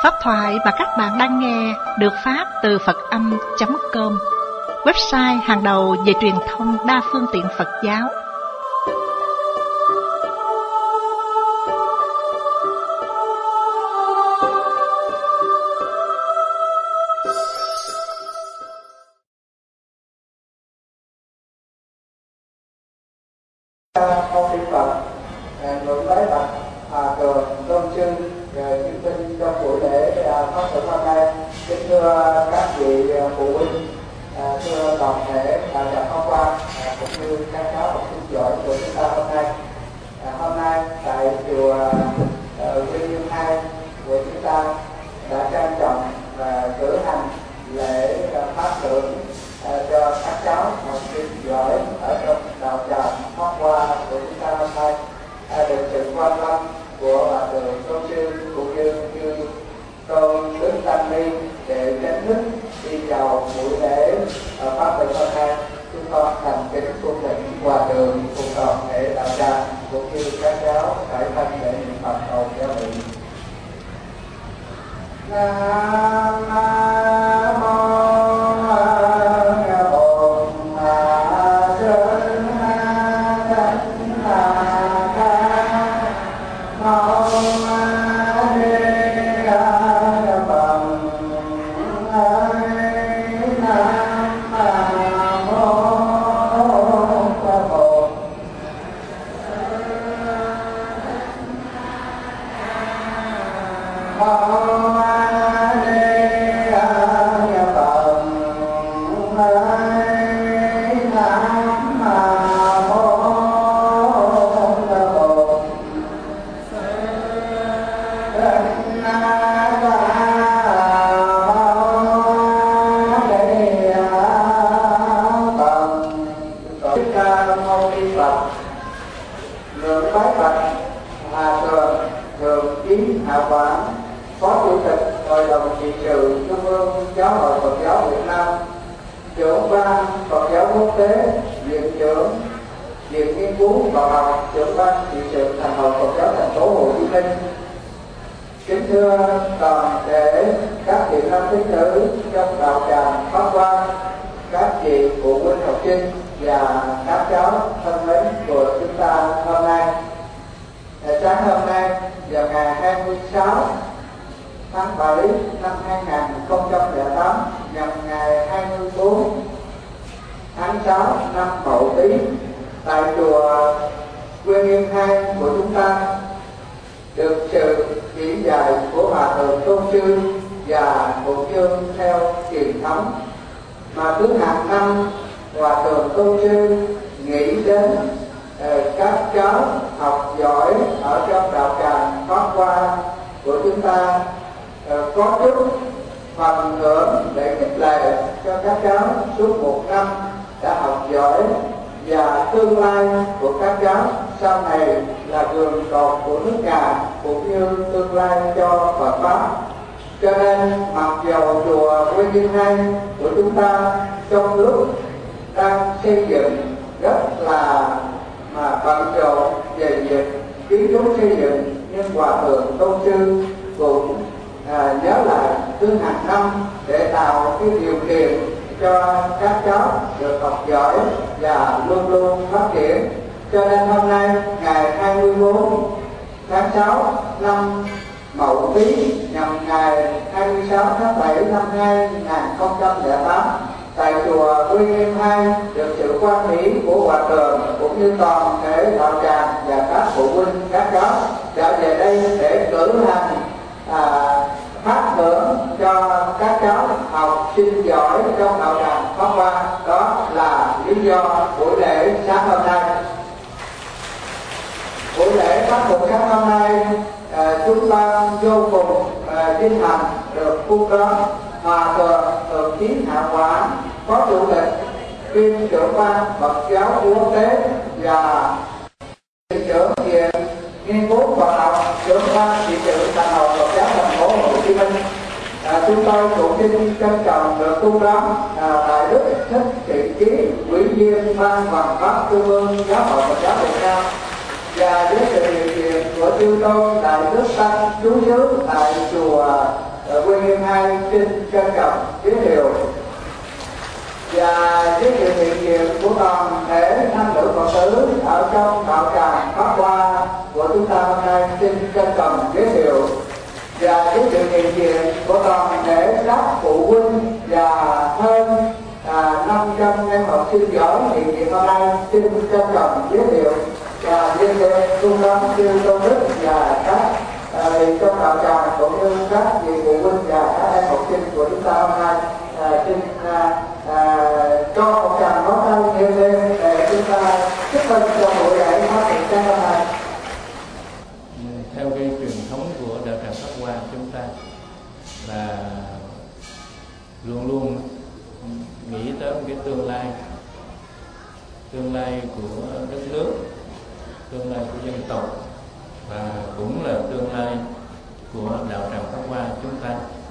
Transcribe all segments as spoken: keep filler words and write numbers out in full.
Pháp thoại mà các bạn đang nghe được phát từ Phật Âm chấm com, website hàng đầu về truyền thông đa phương tiện Phật giáo. Con Thiên Phật, ngưỡng bái bạch Hòa Thượng Tôn Sư chứng minh trong buổi lễ phát thưởng hôm nay. Kính thưa các vị phụ huynh, thưa toàn thể đạo Pháp Quan cũng như các cháu học sinh giỏi của chúng ta hôm nay. Hôm nay tại chùa Quy Nhơn hai của chúng ta đã trang trọng và cử hành lễ phát thưởng cho các cháu học sinh giỏi ở trong đạo tràng Pháp Hoa của chúng ta hôm nay, được sự quan tâm của Hòa Thượng Tôn Sư cũng như như Tôn Đức Tăng Ni để chính thức đi vào buổi lễ phát thưởng hôm nay. Chúng con thành kính cung thỉnh Hòa Thượng cùng toàn thể đạo tràng cũng như các cháu phải thân để niệm Phật cầu giáo vị. Nam mô và với sự điều kiện của chư tôn đại đức tăng trú xứ tại chùa Quy Nghiêm hai xin trân trọng giới thiệu và giới thiệu hiện diện của toàn thể nam nữ Phật tử ở trong đạo tràng Pháp Hoa của chúng ta hôm nay xin trân trọng giới thiệu và giới thiệu hiện diện của toàn thể các phụ huynh và hơn à, năm trăm em học sinh giỏi hiện diện hôm nay xin trân trọng giới thiệu và giới thiệu trung tâm sư tôn đức và các à, trong đạo tràng cũng như các vị phụ huynh và các em học sinh của chúng ta hôm nay à, xin à, à, cho một tràng pháo tay nhiều lên để chúng ta chúc mừng cho buổi lễ phát hiện trang hôm nay. Theo cái truyền thống của đạo tràng Pháp Hoa chúng ta là luôn luôn nghĩ tới một cái tương lai, tương lai của đất nước, tương lai của dân tộc và cũng là tương lai của đạo tràng Pháp Hoa chúng ta.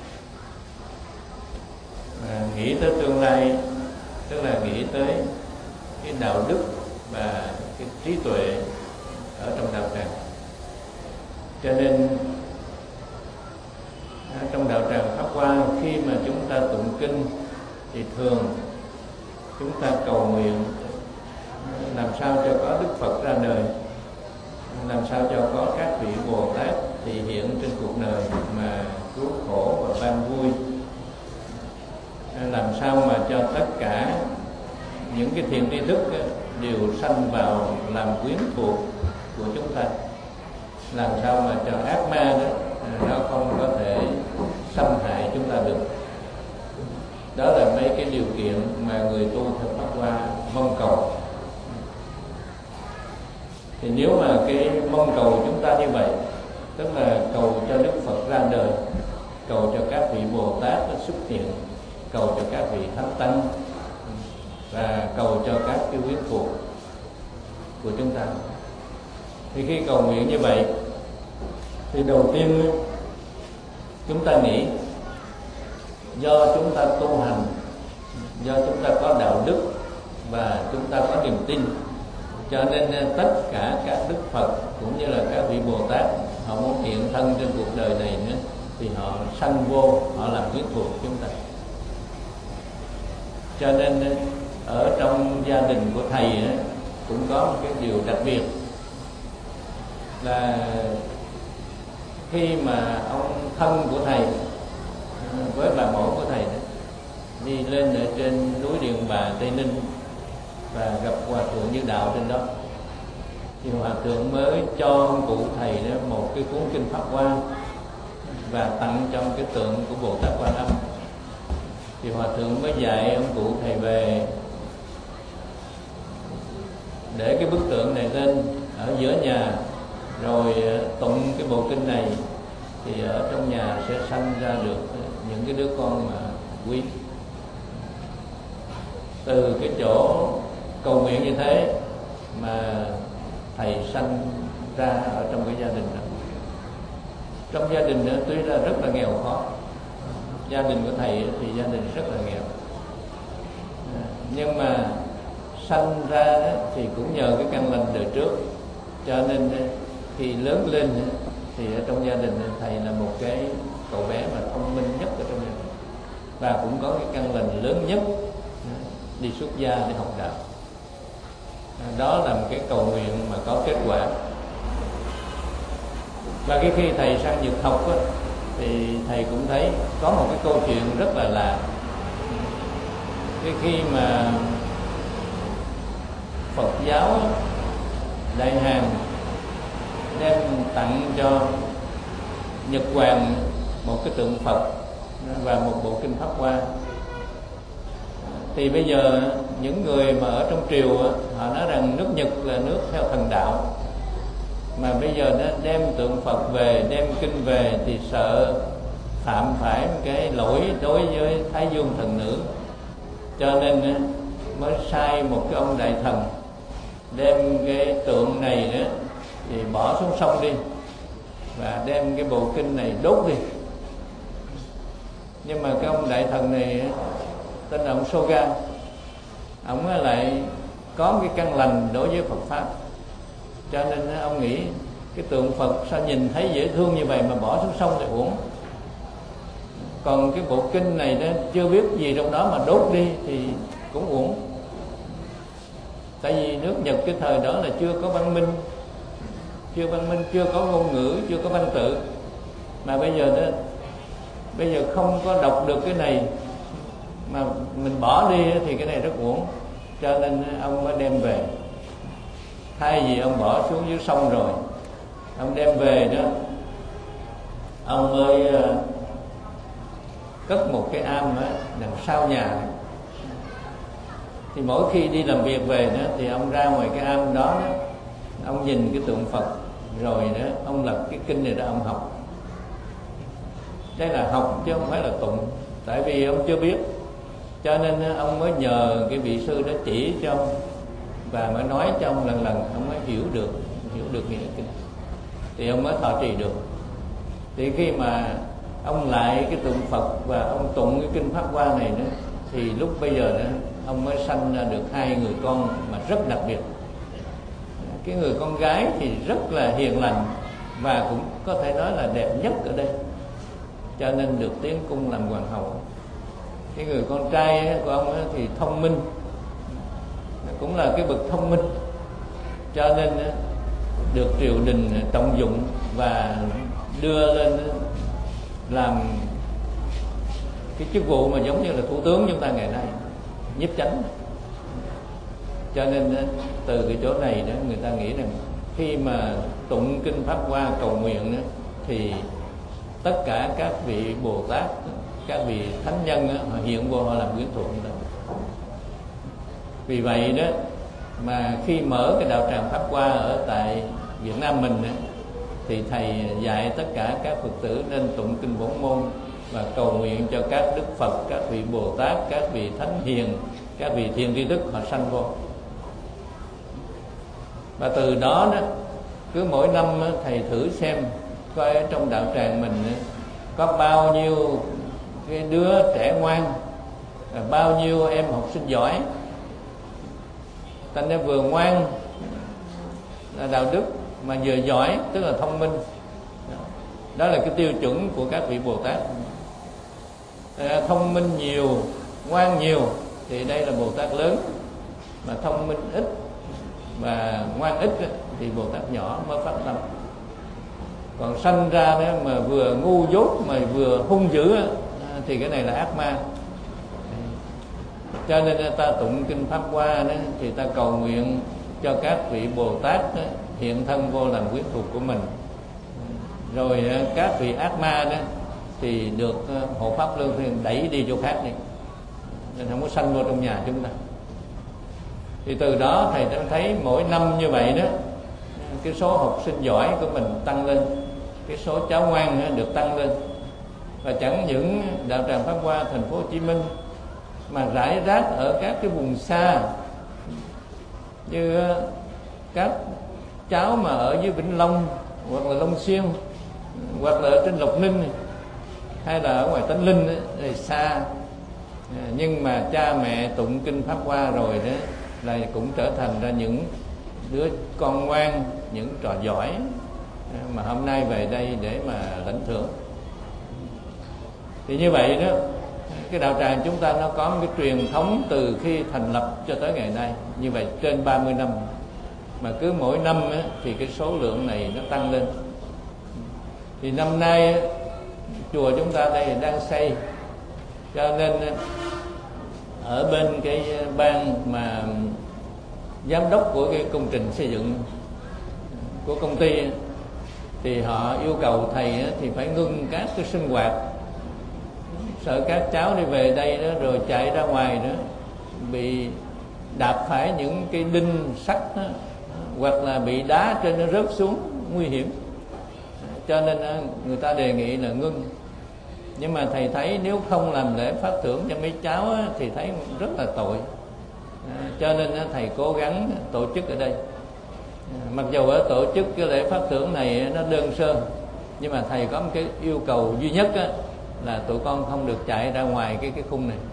Và nghĩ tới tương lai tức là nghĩ tới cái đạo đức và cái trí tuệ ở trong đạo tràng. Cho nên trong đạo tràng Pháp Hoa khi mà chúng ta tụng kinh thì thường chúng ta cầu nguyện làm sao cho có Đức Phật ra đời, làm sao cho có các vị Bồ Tát thì hiện trên cuộc đời mà cứu khổ và ban vui, làm sao mà cho tất cả những cái thiện tri thức đều sanh vào làm quyến thuộc của chúng ta, làm sao mà cho ác ma đó nó không có thể xâm hại chúng ta được. Đó là mấy cái điều kiện mà người tu theo Pháp Hoa mong cầu. Thì nếu mà cái mong cầu chúng ta như vậy, tức là cầu cho Đức Phật ra đời, cầu cho các vị Bồ Tát xuất hiện, cầu cho các vị Thánh Tăng và cầu cho các cái quyến thuộc của chúng ta. Thì khi cầu nguyện như vậy thì đầu tiên chúng ta nghĩ do chúng ta tu hành, do chúng ta có đạo đức và chúng ta có niềm tin, cho nên tất cả các Đức Phật cũng như là các vị Bồ Tát họ muốn hiện thân trên cuộc đời này nữa thì họ sanh vô, họ làm quyến thuộc chúng ta. Cho nên ở trong gia đình của thầy cũng có một cái điều đặc biệt là khi mà ông thân của thầy với bà mẫu của thầy đi lên ở trên núi Điện Bà Tây Ninh và gặp Hòa thượng Như Đạo trên đó, thì Hòa thượng mới cho ông cụ thầy đó một cái cuốn kinh Pháp Hoa và tặng trong cái tượng của Bồ Tát Quan Âm. Thì Hòa thượng mới dạy ông cụ thầy về để cái bức tượng này lên ở giữa nhà, rồi tụng cái bộ kinh này thì ở trong nhà sẽ sanh ra được những cái đứa con mà quý. Từ cái chỗ cầu nguyện như thế mà thầy sanh ra ở trong cái gia đình đó. Trong gia đình đó tuy là rất là nghèo khó, gia đình của thầy thì gia đình rất là nghèo, nhưng mà sanh ra đó thì cũng nhờ cái căn lành đời trước, cho nên khi lớn lên thì ở trong gia đình thầy là một cái cậu bé mà thông minh nhất ở trong gia đình và cũng có cái căn lành lớn nhất đi xuất gia để học đạo. Đó là một cái cầu nguyện mà có kết quả. Và cái khi thầy sang Nhật học á, thì thầy cũng thấy có một cái câu chuyện rất là lạ. Cái khi mà Phật giáo Đại Hàn đem tặng cho Nhật Hoàng một cái tượng Phật và một bộ kinh Pháp Hoa, thì bây giờ những người mà ở trong triều họ nói rằng nước Nhật là nước theo thần đạo, mà bây giờ nó đem tượng Phật về, đem kinh về thì sợ phạm phải cái lỗi đối với Thái Dương thần nữ, cho nên mới sai một cái ông đại thần đem cái tượng này đó thì bỏ xuống sông đi và đem cái bộ kinh này đốt đi. Nhưng mà cái ông đại thần này tên là ông Soga, ông lại có cái căn lành đối với Phật pháp, cho nên ông nghĩ cái tượng Phật sao nhìn thấy dễ thương như vậy mà bỏ xuống sông thì uổng. Còn cái bộ kinh này đó chưa biết gì trong đó mà đốt đi thì cũng uổng. Tại vì nước Nhật cái thời đó là chưa có văn minh, chưa văn minh, chưa có ngôn ngữ, chưa có văn tự. Mà bây giờ đó, bây giờ không có đọc được cái này mà mình bỏ đi thì cái này rất uổng. Cho nên ông mới đem về. Thay vì ông bỏ xuống dưới sông rồi, ông đem về đó, ông mới cất một cái am đó, đằng sau nhà. Thì mỗi khi đi làm việc về đó, thì ông ra ngoài cái am đó, đó ông nhìn cái tượng Phật, rồi đó ông lật cái kinh này ra ông học. Đây là học chứ không phải là tụng. Tại vì ông chưa biết, cho nên ông mới nhờ cái vị sư đó chỉ cho ông, và mới nói cho ông lần lần, ông mới hiểu được hiểu được nghĩa kinh, thì ông mới thọ trì được. Thì khi mà ông lại cái tượng Phật và ông tụng cái kinh Pháp Hoa này nữa, thì lúc bây giờ đó ông mới sanh ra được hai người con mà rất đặc biệt. Cái người con gái thì rất là hiền lành và cũng có thể nói là đẹp nhất ở đây, cho nên được tiến cung làm hoàng hậu. Cái người con trai của ông thì thông minh, cũng là cái bậc thông minh, cho nên được triều đình trọng dụng và đưa lên làm cái chức vụ mà giống như là thủ tướng chúng ta ngày nay, nhiếp chánh. Cho nên từ cái chỗ này đó, người ta nghĩ rằng khi mà tụng kinh Pháp Hoa cầu nguyện đó, thì tất cả các vị Bồ Tát, các vị thánh nhân đó, họ hiện vô, họ làm quyến thuộc chúng ta. Vì vậy đó mà khi mở cái đạo tràng Pháp Hoa ở tại Việt Nam mình đó, thì thầy dạy tất cả các Phật tử nên tụng kinh Bổn Môn và cầu nguyện cho các đức Phật, các vị Bồ Tát, các vị thánh hiền, các vị thiện tri thức họ sanh vô. Và từ đó đó, cứ mỗi năm thầy thử xem coi ở trong đạo tràng mình có bao nhiêu cái đứa trẻ ngoan, bao nhiêu em học sinh giỏi. Thành ra vừa ngoan là đạo đức, mà vừa giỏi tức là thông minh. Đó là cái tiêu chuẩn của các vị Bồ Tát. Thông minh nhiều, ngoan nhiều thì đây là Bồ Tát lớn, mà thông minh ít và ngoan ít thì Bồ Tát nhỏ mới phát tâm. Còn sanh ra đó mà vừa ngu dốt mà vừa hung dữ thì cái này là ác ma. Cho nên ta tụng kinh Pháp Hoa đó, thì ta cầu nguyện cho các vị Bồ Tát đó, hiện thân vô làm quyến thuộc của mình. Rồi các vị ác ma đó thì được hộ pháp luân phiên đẩy đi chỗ khác đi, nên không có sanh vô trong nhà chúng ta. Thì từ đó thầy đã thấy mỗi năm như vậy đó, cái số học sinh giỏi của mình tăng lên, cái số cháu ngoan được tăng lên. Và chẳng những đạo tràng Pháp Hoa thành phố Hồ Chí Minh mà rải rác ở các cái vùng xa, như các cháu mà ở dưới Vĩnh Long hoặc là Long Xuyên hoặc là ở trên Lộc Ninh hay là ở ngoài Tánh Linh ấy, thì xa, nhưng mà cha mẹ tụng kinh Pháp Hoa rồi đó là cũng trở thành ra những đứa con ngoan, những trò giỏi mà hôm nay về đây để mà lãnh thưởng. Thì như vậy đó, cái đạo tràng chúng ta nó có một cái truyền thống từ khi thành lập cho tới ngày nay, như vậy trên ba mươi năm. Mà cứ mỗi năm á, thì cái số lượng này nó tăng lên. Thì năm nay á, chùa chúng ta đây đang xây, cho nên ở bên cái ban mà giám đốc của cái công trình xây dựng của công ty thì họ yêu cầu thầy á, thì phải ngưng các cái sinh hoạt, sợ các cháu đi về đây đó rồi chạy ra ngoài đó bị đạp phải những cái đinh sắt đó, hoặc là bị đá trên nó rớt xuống nguy hiểm. Cho nên người ta đề nghị là ngưng. Nhưng mà thầy thấy nếu không làm lễ phát thưởng cho mấy cháu á, thì thấy rất là tội. Cho nên thầy cố gắng tổ chức ở đây. Mặc dù ở tổ chức cái lễ phát thưởng này nó đơn sơ, nhưng mà thầy có một cái yêu cầu duy nhất á, là tụi con không được chạy ra ngoài cái cái khung này,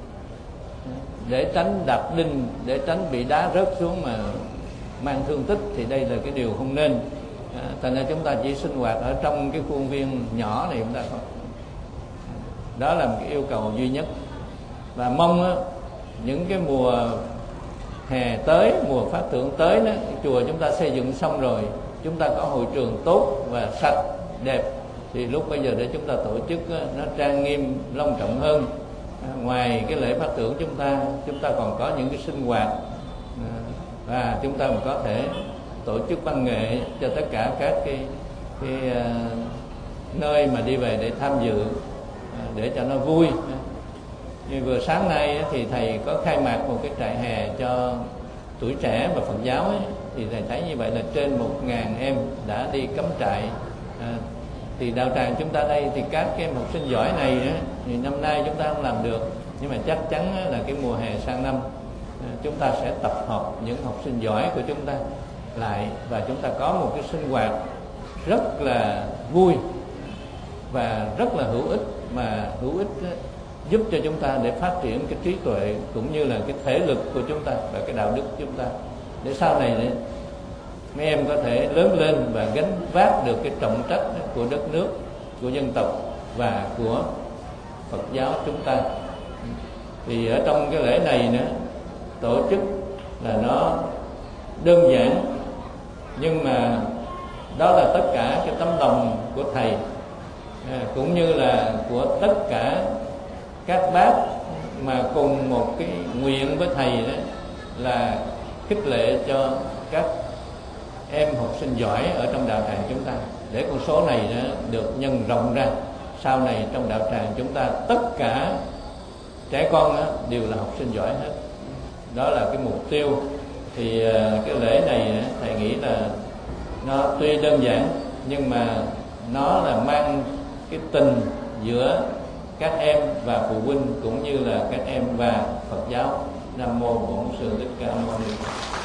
để tránh đạp đinh, để tránh bị đá rớt xuống mà mang thương tích, thì đây là cái điều không nên. À, thành ra chúng ta chỉ sinh hoạt ở trong cái khuôn viên nhỏ này chúng ta thôi. Đó là một cái yêu cầu duy nhất. Và mong á, những cái mùa hè tới, mùa phát thưởng tới đó, chùa chúng ta xây dựng xong rồi, chúng ta có hội trường tốt và sạch đẹp, thì lúc bây giờ để chúng ta tổ chức á, nó trang nghiêm long trọng hơn. À, ngoài cái lễ phát thưởng chúng ta chúng ta còn có những cái sinh hoạt, à, và chúng ta cũng có thể tổ chức văn nghệ cho tất cả các cái, cái uh, nơi mà đi về để tham dự, uh, để cho nó vui. Như vừa sáng nay ấy, thì thầy có khai mạc một cái trại hè cho tuổi trẻ và Phật giáo ấy, thì thầy thấy như vậy là trên một ngàn em đã đi cắm trại. À, thì đạo tràng chúng ta đây thì các cái em học sinh giỏi này ấy, thì năm nay chúng ta không làm được, nhưng mà chắc chắn là cái mùa hè sang năm chúng ta sẽ tập hợp những học sinh giỏi của chúng ta lại, và chúng ta có một cái sinh hoạt rất là vui và rất là hữu ích, mà hữu ích giúp cho chúng ta để phát triển cái trí tuệ cũng như là cái thể lực của chúng ta và cái đạo đức của chúng ta, để sau này để mấy em có thể lớn lên và gánh vác được cái trọng trách của đất nước, của dân tộc và của Phật giáo chúng ta. Thì ở trong cái lễ này nữa, tổ chức là nó đơn giản, nhưng mà đó là tất cả cái tấm lòng của thầy, à, cũng như là của tất cả các bác mà cùng một cái nguyện với thầy, đó là khích lệ cho các em học sinh giỏi ở trong đạo tràng chúng ta, để con số này đó được nhân rộng ra. Sau này trong đạo tràng chúng ta tất cả trẻ con đó đều là học sinh giỏi hết. Đó là cái mục tiêu. Thì cái lễ này thầy nghĩ là nó tuy đơn giản, nhưng mà nó là mang cái tình giữa các em và phụ huynh, cũng như là các em và Phật giáo. Nam mô Bổn Sư Thích Ca Mâu Ni.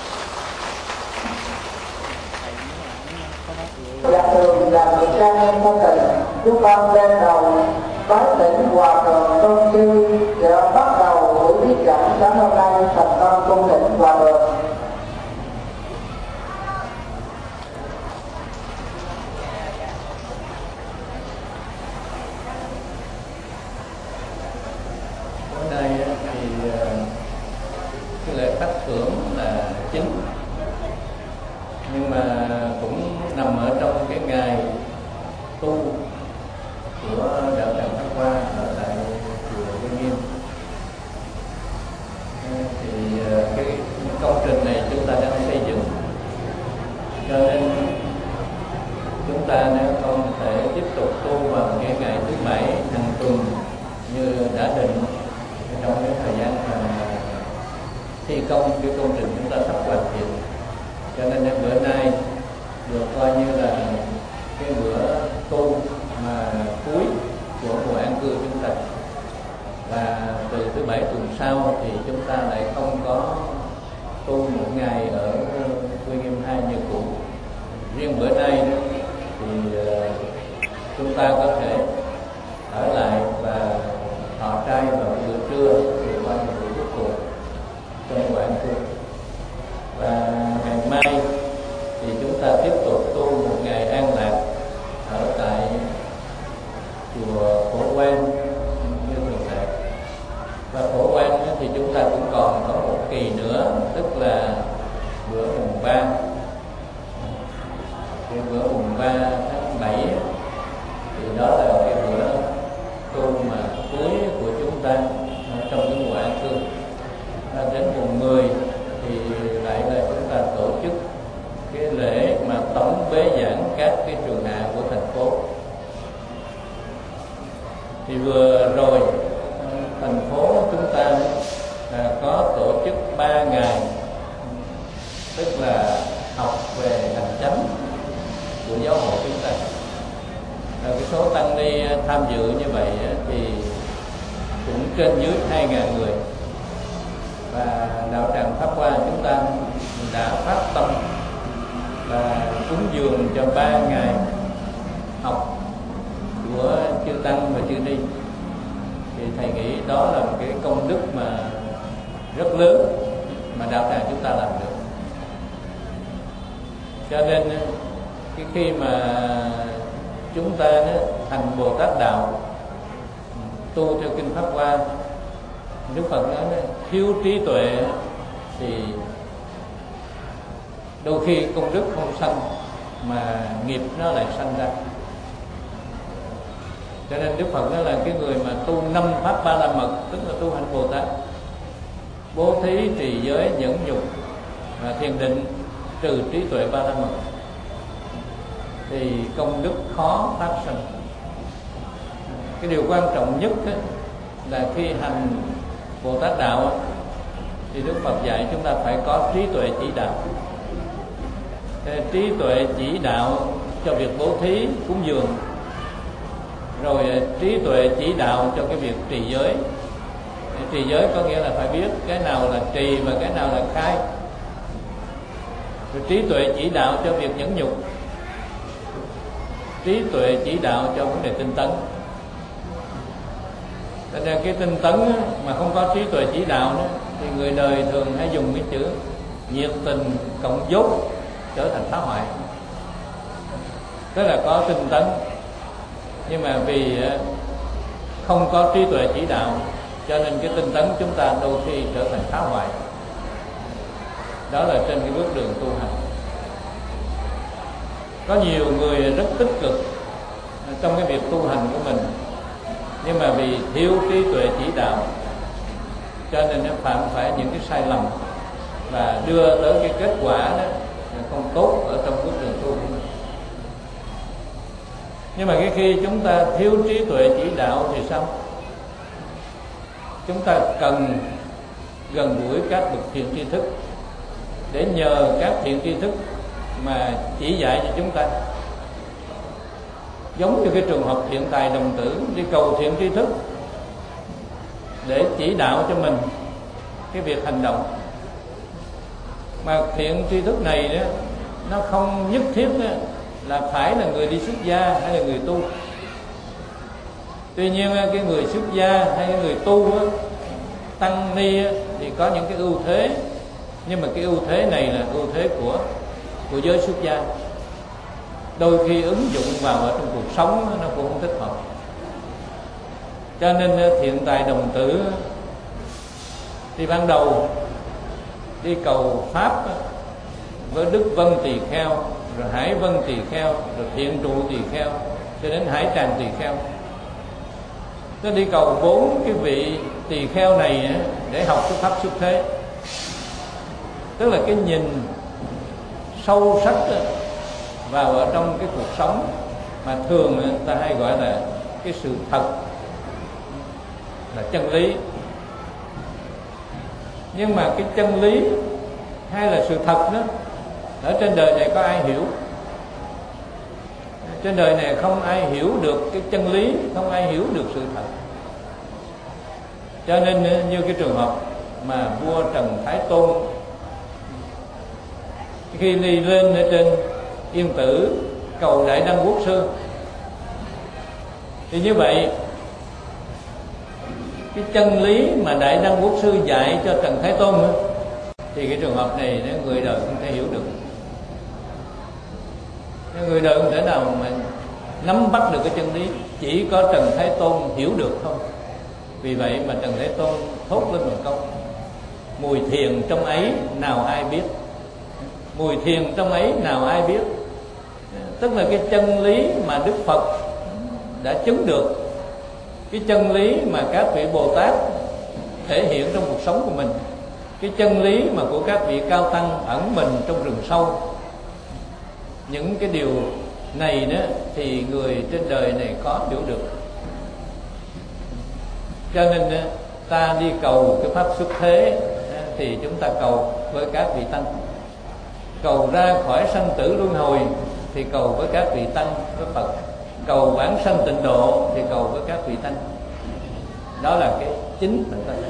Dạ thường là một trang em thân tình, chúng con lên đầu bái tỉnh Hòa Thượng Tôn Sư để bắt đầu buổi thuyết giảng sáng hôm nay thành công cung thỉnh Hòa Thượng. Ở đây thì cái lễ phát thưởng là chính, nhưng mà cũng nằm ở trong cái ngày tu của đạo tràng Pháp Hoa ở tại chùa Vinh Nghiêm. Thì cái công trình này chúng ta đang xây dựng, cho nên chúng ta nếu không thể tiếp tục tu vào cái ngày thứ bảy hàng tuần như đã định trong cái thời gian mà thi công cái công trình chúng ta sắp hoàn thiện. Cho nên đến bữa nay được coi như là cái bữa tu mà cuối của mùa an cư chúng ta, và từ thứ bảy tuần sau thì chúng ta lại không có tu một ngày ở Quy Nghiêm hai như cũ. Riêng bữa nay thì chúng ta có thể ở lại và thọ trai vào bữa trưa thì qua một buổi cuối cùng trong mùa an cư. Và ngày mai thì chúng ta tiếp tục tu một ngày an lạc ở tại chùa Phổ Quang như thường lệ. Và Phổ Quang thì chúng ta cũng còn có một kỳ nữa, tức là bữa mùng ba. Cái bữa mùng ba tháng bảy thì đó là cái bữa tu mà cuối của chúng ta trong cái mùa an cư. Và đến mùng mười thì lại là chúng ta tổ chức cái lễ mà tổng bế giảng các cái trường hạ của thành phố. Thì vừa rồi thành phố chúng ta à, có tổ chức ba ngày, tức là học về hành chánh của giáo hội chúng ta. À, cái số tăng ni tham dự như vậy thì cũng trên dưới hai ngàn người. Và đạo tràng Pháp Hoa chúng ta đã phát tâm và cúng dường cho ba ngày học của chư tăng và chư ni. Thì thầy nghĩ đó là một cái công đức mà rất lớn mà đạo tràng chúng ta làm được. Cho nên cái khi mà chúng ta thành Bồ Tát đạo, tu theo kinh Pháp Hoa, Đức Phật nói thiếu trí tuệ thì đôi khi công đức không sanh mà nghiệp nó lại sanh ra. Cho nên Đức Phật nói là cái người mà tu năm pháp ba la mật, tức là tu hành Bồ Tát, bố thí, trì giới, nhẫn nhục và thiền định, trừ trí tuệ ba la mật, thì công đức khó phát sinh. Cái điều quan trọng nhất ấy, là khi hành Bồ Tát đạo ấy, thì Đức Phật dạy chúng ta phải có trí tuệ chỉ đạo. Thế trí tuệ chỉ đạo cho việc bố thí, cúng dường, rồi trí tuệ chỉ đạo cho cái việc trì giới. Trì giới có nghĩa là phải biết cái nào là trì và cái nào là khai. Rồi trí tuệ chỉ đạo cho việc nhẫn nhục, trí tuệ chỉ đạo cho vấn đề tinh tấn. Cho nên cái tinh tấn mà không có trí tuệ chỉ đạo nữa, thì người đời thường hay dùng cái chữ nhiệt tình cộng dốt trở thành phá hoại. Tức là có tinh tấn, nhưng mà vì không có trí tuệ chỉ đạo, cho nên cái tinh tấn chúng ta đôi khi trở thành phá hoại. Đó là trên cái bước đường tu hành. Có nhiều người rất tích cực trong cái việc tu hành của mình, nhưng mà vì thiếu trí tuệ chỉ đạo, cho nên nó phạm phải những cái sai lầm và đưa tới cái kết quả đó không tốt ở trong bước đường tu của mình. Nhưng mà cái khi chúng ta thiếu trí tuệ chỉ đạo thì sao? Chúng ta cần gần gũi các bậc thiện tri thức để nhờ các thiện tri thức mà chỉ dạy cho chúng ta. Giống như cái trường hợp thiện tài đồng tử đi cầu thiện tri thức để chỉ đạo cho mình cái việc hành động. Mà thiện tri thức này đó, nó không nhất thiết đó, là phải là người đi xuất gia hay là người tu. Tuy nhiên cái người xuất gia hay cái người tu đó, tăng ni thì có những cái ưu thế, nhưng mà cái ưu thế này là ưu thế của của giới xuất gia. Đôi khi ứng dụng vào ở trong cuộc sống nó cũng không thích hợp. Cho nên thiện tài đồng tử thì ban đầu đi cầu pháp với Đức Vân Tỳ Kheo, rồi Hải Vân Tỳ Kheo, rồi Thiện Trụ Tỳ Kheo, cho đến Hải Tràng Tỳ Kheo. Nó đi cầu bốn cái vị tỳ kheo này để học cái pháp xuất thế. Tức là cái nhìn sâu sắc vào ở trong cái cuộc sống mà thường người ta hay gọi là cái sự thật, là chân lý. Nhưng mà cái chân lý hay là sự thật đó, ở trên đời này có ai hiểu? Trên đời này không ai hiểu được cái chân lý, không ai hiểu được sự thật. Cho nên như cái trường hợp mà vua Trần Thái Tôn khi đi lên ở trên Yên Tử cầu Đại Đăng Quốc Sư, thì như vậy cái chân lý mà Đại Đăng Quốc Sư dạy cho Trần Thái Tôn nữa, thì cái trường hợp này người đời không thể hiểu được. Người đời không thể nào mà nắm bắt được cái chân lý, chỉ có Trần Thái Tôn hiểu được không. Vì vậy mà Trần Thái Tôn thốt lên một câu: mùi thiền trong ấy nào ai biết. Mùi thiền trong ấy nào ai biết. Tức là cái chân lý mà Đức Phật đã chứng được, cái chân lý mà các vị Bồ Tát thể hiện trong cuộc sống của mình, cái chân lý mà của các vị cao tăng ẩn mình trong rừng sâu. Những cái điều này đó thì người trên đời này có hiểu được. Cho nên ta đi cầu cái pháp xuất thế thì chúng ta cầu với các vị tăng. Cầu ra khỏi sanh tử luân hồi thì cầu với các vị tăng, với Phật. Cầu vãng sanh tịnh độ thì cầu với các vị tăng. Đó là cái chính của ta.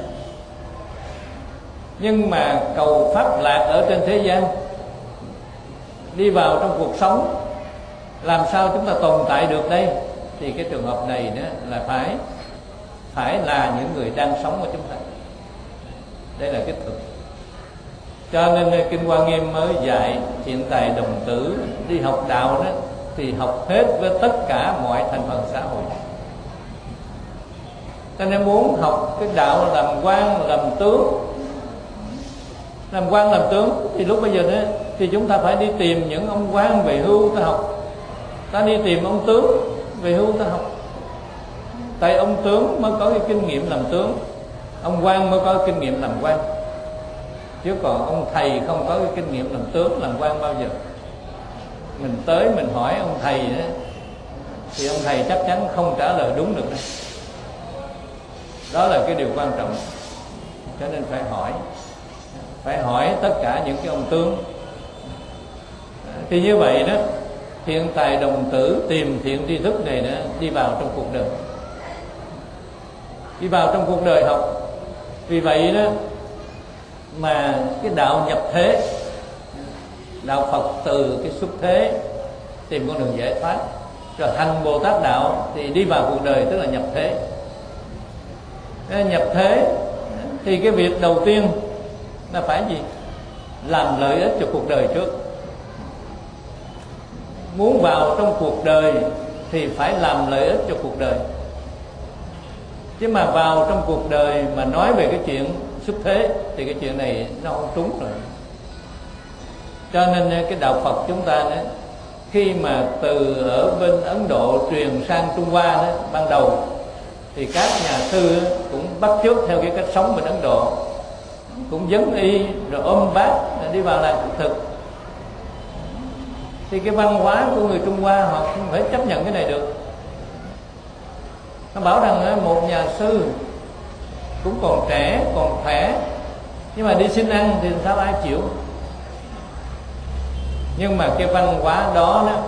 Nhưng mà cầu pháp lạc ở trên thế gian, đi vào trong cuộc sống, làm sao chúng ta tồn tại được đây? Thì cái trường hợp này đó là phải phải là những người đang sống ở chúng ta. Đây là cái thực. Cho nên Kinh Hoa Nghiêm mới dạy thiện tài đồng tử đi học đạo đó thì học hết với tất cả mọi thành phần xã hội. Cho nên muốn học cái đạo làm quan làm tướng, làm quan làm tướng thì lúc bây giờ đó thì chúng ta phải đi tìm những ông quan về hưu ta học, ta đi tìm ông tướng về hưu ta học. Tại ông tướng mới có cái kinh nghiệm làm tướng, ông quan mới có kinh nghiệm làm quan, chứ còn ông thầy không có cái kinh nghiệm làm tướng làm quan bao giờ. Mình tới mình hỏi ông thầy đó, thì ông thầy chắc chắn không trả lời đúng được đâu. Đó là cái điều quan trọng. Cho nên phải hỏi, phải hỏi tất cả những cái ông tướng. Thì như vậy đó, thiện tài đồng tử tìm thiện tri thức này đó, đi vào trong cuộc đời, đi vào trong cuộc đời học. Vì vậy đó mà cái đạo nhập thế, đạo Phật từ cái xuất thế tìm con đường giải thoát, rồi hành Bồ Tát đạo thì đi vào cuộc đời, tức là nhập thế. Nhập thế thì cái việc đầu tiên là phải gì? Làm lợi ích cho cuộc đời trước. Muốn vào trong cuộc đời thì phải làm lợi ích cho cuộc đời. Chứ mà vào trong cuộc đời mà nói về cái chuyện xuất thế thì cái chuyện này nó không trúng rồi. Cho nên cái đạo Phật chúng ta đó, khi mà từ ở bên Ấn Độ truyền sang Trung Hoa đó, ban đầu thì các nhà sư cũng bắt chước theo cái cách sống bên Ấn Độ, cũng vấn y rồi ôm bát đi vào làm thực. Thì cái văn hóa của người Trung Hoa họ không thể chấp nhận cái này được. Nó bảo rằng một nhà sư cũng còn trẻ, còn khỏe, nhưng mà đi xin ăn thì sao ai chịu. Nhưng mà cái văn hóa đó, đó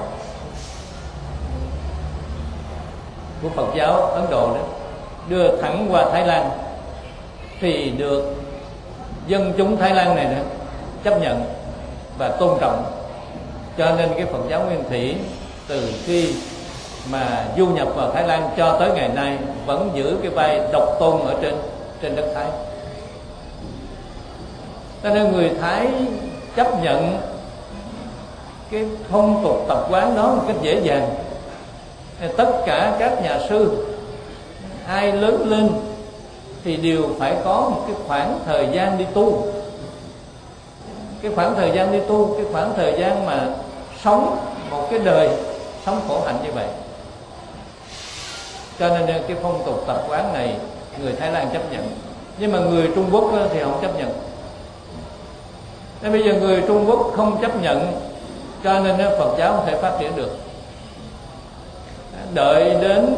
của Phật giáo Ấn Độ đó đưa thẳng qua Thái Lan thì được dân chúng Thái Lan này đó chấp nhận và tôn trọng. Cho nên cái Phật giáo Nguyên Thủy từ khi mà du nhập vào Thái Lan cho tới ngày nay vẫn giữ cái vai độc tôn ở trên trên đất Thái. Cho nên người Thái chấp nhận cái phong tục tập quán đó một cách dễ dàng. Tất cả các nhà sư ai lớn lên thì đều phải có một cái khoảng thời gian đi tu. Cái khoảng thời gian đi tu, cái khoảng thời gian mà sống một cái đời sống khổ hạnh như vậy. Cho nên cái phong tục tập quán này người Thái Lan chấp nhận, nhưng mà người Trung Quốc thì không chấp nhận. Nên bây giờ người Trung Quốc không chấp nhận, cho nên Phật giáo không thể phát triển được. Đợi đến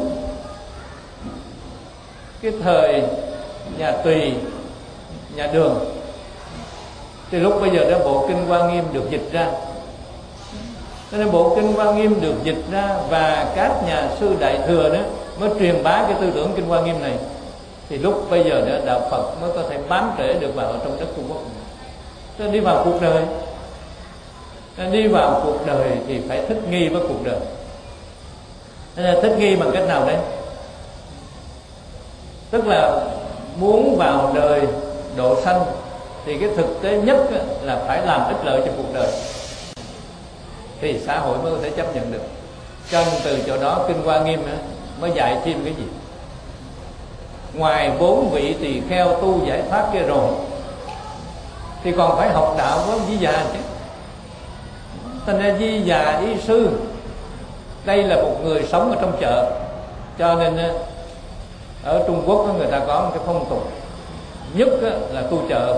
cái thời nhà Tùy, nhà Đường, thì lúc bây giờ đó bộ Kinh Hoa Nghiêm được dịch ra. Cho nên bộ Kinh Hoa Nghiêm được dịch ra và các nhà sư Đại Thừa đó mới truyền bá cái tư tưởng Kinh Hoa Nghiêm này. Thì lúc bây giờ đó đạo Phật mới có thể bám rễ được vào trong đất Trung Quốc. Cho nên đi vào cuộc đời, nên đi vào cuộc đời thì phải thích nghi với cuộc đời. Nên thích nghi bằng cách nào đấy? Tức là muốn vào đời độ sanh thì cái thực tế nhất là phải làm ích lợi cho cuộc đời thì xã hội mới có thể chấp nhận được. Cho nên từ chỗ đó Kinh Hoa Nghiêm mới dạy thêm cái gì? Ngoài bốn vị tỳ kheo tu giải thoát kia rồi thì còn phải học đạo với Di Già chứ. Thành ra Di Già y sư đây là một người sống ở trong chợ. Cho nên ở Trung Quốc người ta có một cái phong tục nhất là tu chợ,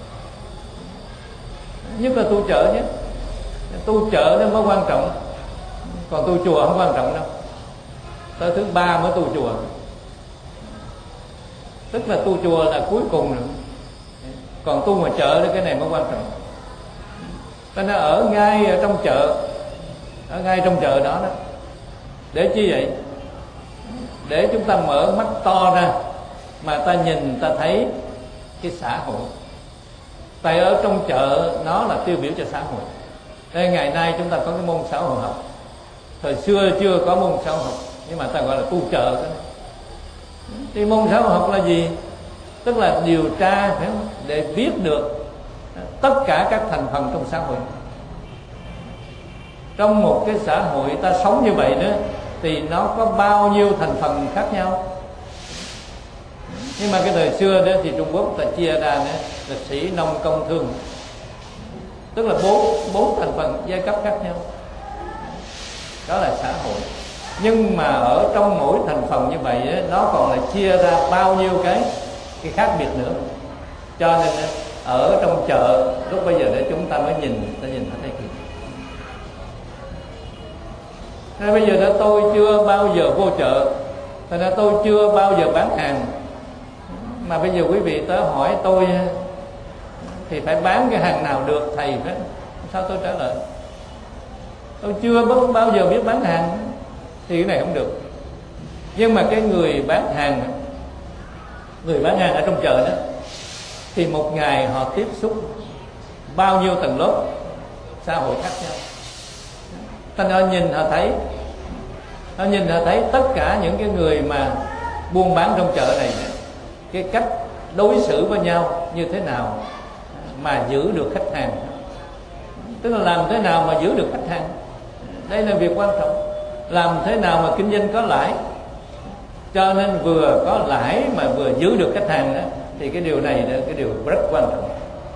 nhất là tu chợ nhé. Tu chợ nó mới quan trọng, còn tu chùa không quan trọng đâu. Tới thứ ba mới tu chùa, tức là tu chùa là cuối cùng rồi. Còn tu ngoài chợ thì cái này mới quan trọng. Cho nên ở ngay ở trong chợ, ở ngay trong chợ đó đó. Để chi vậy? Để chúng ta mở mắt to ra mà ta nhìn ta thấy cái xã hội. Tại ở trong chợ nó là tiêu biểu cho xã hội. Đây ngày nay chúng ta có cái môn xã hội học. Thời xưa chưa có môn xã hội học, nhưng mà ta gọi là tu chợ. Thì môn xã hội học là gì? Tức là điều tra phải không? Để biết được tất cả các thành phần trong xã hội. Trong một cái xã hội ta sống như vậy đó thì nó có bao nhiêu thành phần khác nhau. Nhưng mà cái thời xưa đó thì Trung Quốc ta chia ra đó là sĩ nông công thương, tức là bốn bốn thành phần giai cấp khác nhau, đó là xã hội. Nhưng mà ở trong mỗi thành phần như vậy đó, nó còn là chia ra bao nhiêu cái cái khác biệt nữa. Cho nên đó, ở trong chợ lúc bây giờ để chúng ta mới nhìn, ta nhìn thấy kịp. Nên bây giờ đó tôi chưa bao giờ vô chợ, thành ra tôi chưa bao giờ bán hàng. Mà bây giờ quý vị tới hỏi tôi thì phải bán cái hàng nào được thầy phải, sao tôi trả lời? Tôi chưa bao giờ biết bán hàng thì cái này không được. Nhưng mà cái người bán hàng, người bán hàng ở trong chợ đó, thì một ngày họ tiếp xúc bao nhiêu tầng lớp xã hội khác nhau. Thành ra nhìn họ thấy, họ nhìn họ thấy tất cả những cái người mà buôn bán trong chợ này, cái cách đối xử với nhau như thế nào mà giữ được khách hàng, tức là làm thế nào mà giữ được khách hàng. Đây là việc quan trọng. Làm thế nào mà kinh doanh có lãi. Cho nên vừa có lãi mà vừa giữ được khách hàng đó, thì cái điều này là cái điều rất quan trọng.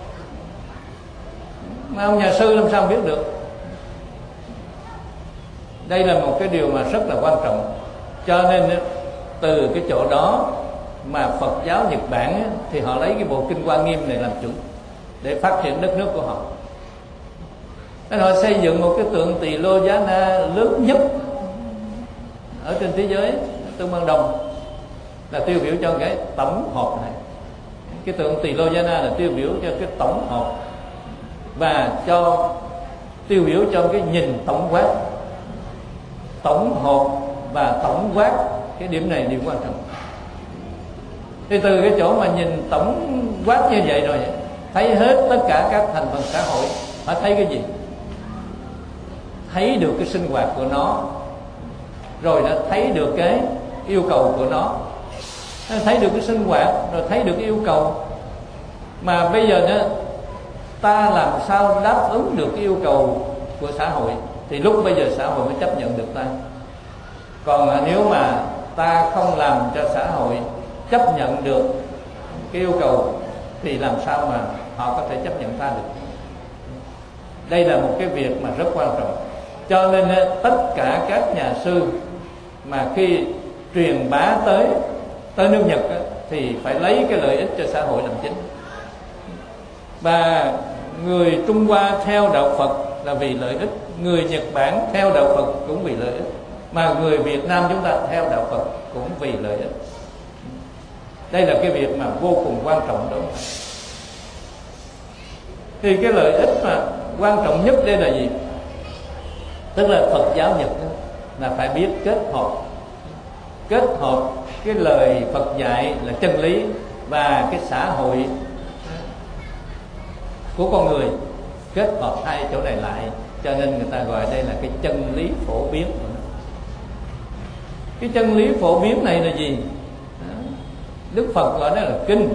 Mà ông nhà sư làm sao biết được? Đây là một cái điều mà rất là quan trọng. Cho nên từ cái chỗ đó mà Phật giáo Nhật Bản thì họ lấy cái bộ Kinh Hoa Nghiêm này làm chủ để phát triển đất nước của họ. Nên họ xây dựng một cái tượng Tỳ Lô Giá Na lớn nhất ở trên thế giới, Tương Ban Đồng, là tiêu biểu cho cái tổng hợp này. Cái tượng Tỳ Lô Giá Na là tiêu biểu cho cái tổng hợp và cho tiêu biểu cho cái nhìn tổng quát. Tổng hợp và tổng quát, cái điểm này điều quan trọng. Thì từ cái chỗ mà nhìn tổng quát như vậy rồi, thấy hết tất cả các thành phần xã hội, họ thấy cái gì? Thấy được cái sinh hoạt của nó, rồi đã thấy được cái yêu cầu của nó. Thấy được cái sinh hoạt, rồi thấy được cái yêu cầu. Mà bây giờ nữa, ta làm sao đáp ứng được cái yêu cầu của xã hội, thì lúc bây giờ xã hội mới chấp nhận được ta. Còn nếu mà ta không làm cho xã hội chấp nhận được cái yêu cầu, thì làm sao mà họ có thể chấp nhận ta được. Đây là một cái việc mà rất quan trọng. Cho nên tất cả các nhà sư mà khi truyền bá tới tới nước Nhật thì phải lấy cái lợi ích cho xã hội làm chính. Và người Trung Hoa theo đạo Phật là vì lợi ích, người Nhật Bản theo đạo Phật cũng vì lợi ích, mà người Việt Nam chúng ta theo đạo Phật cũng vì lợi ích. Đây là cái việc mà vô cùng quan trọng đó. Thì cái lợi ích mà quan trọng nhất đây là gì? Tức là Phật giáo Nhật là phải biết kết hợp, kết hợp cái lời Phật dạy là chân lý và cái xã hội của con người, kết hợp hai chỗ này lại. Cho nên người ta gọi đây là cái chân lý phổ biến. Cái chân lý phổ biến này là gì? Đức Phật gọi đó là kinh.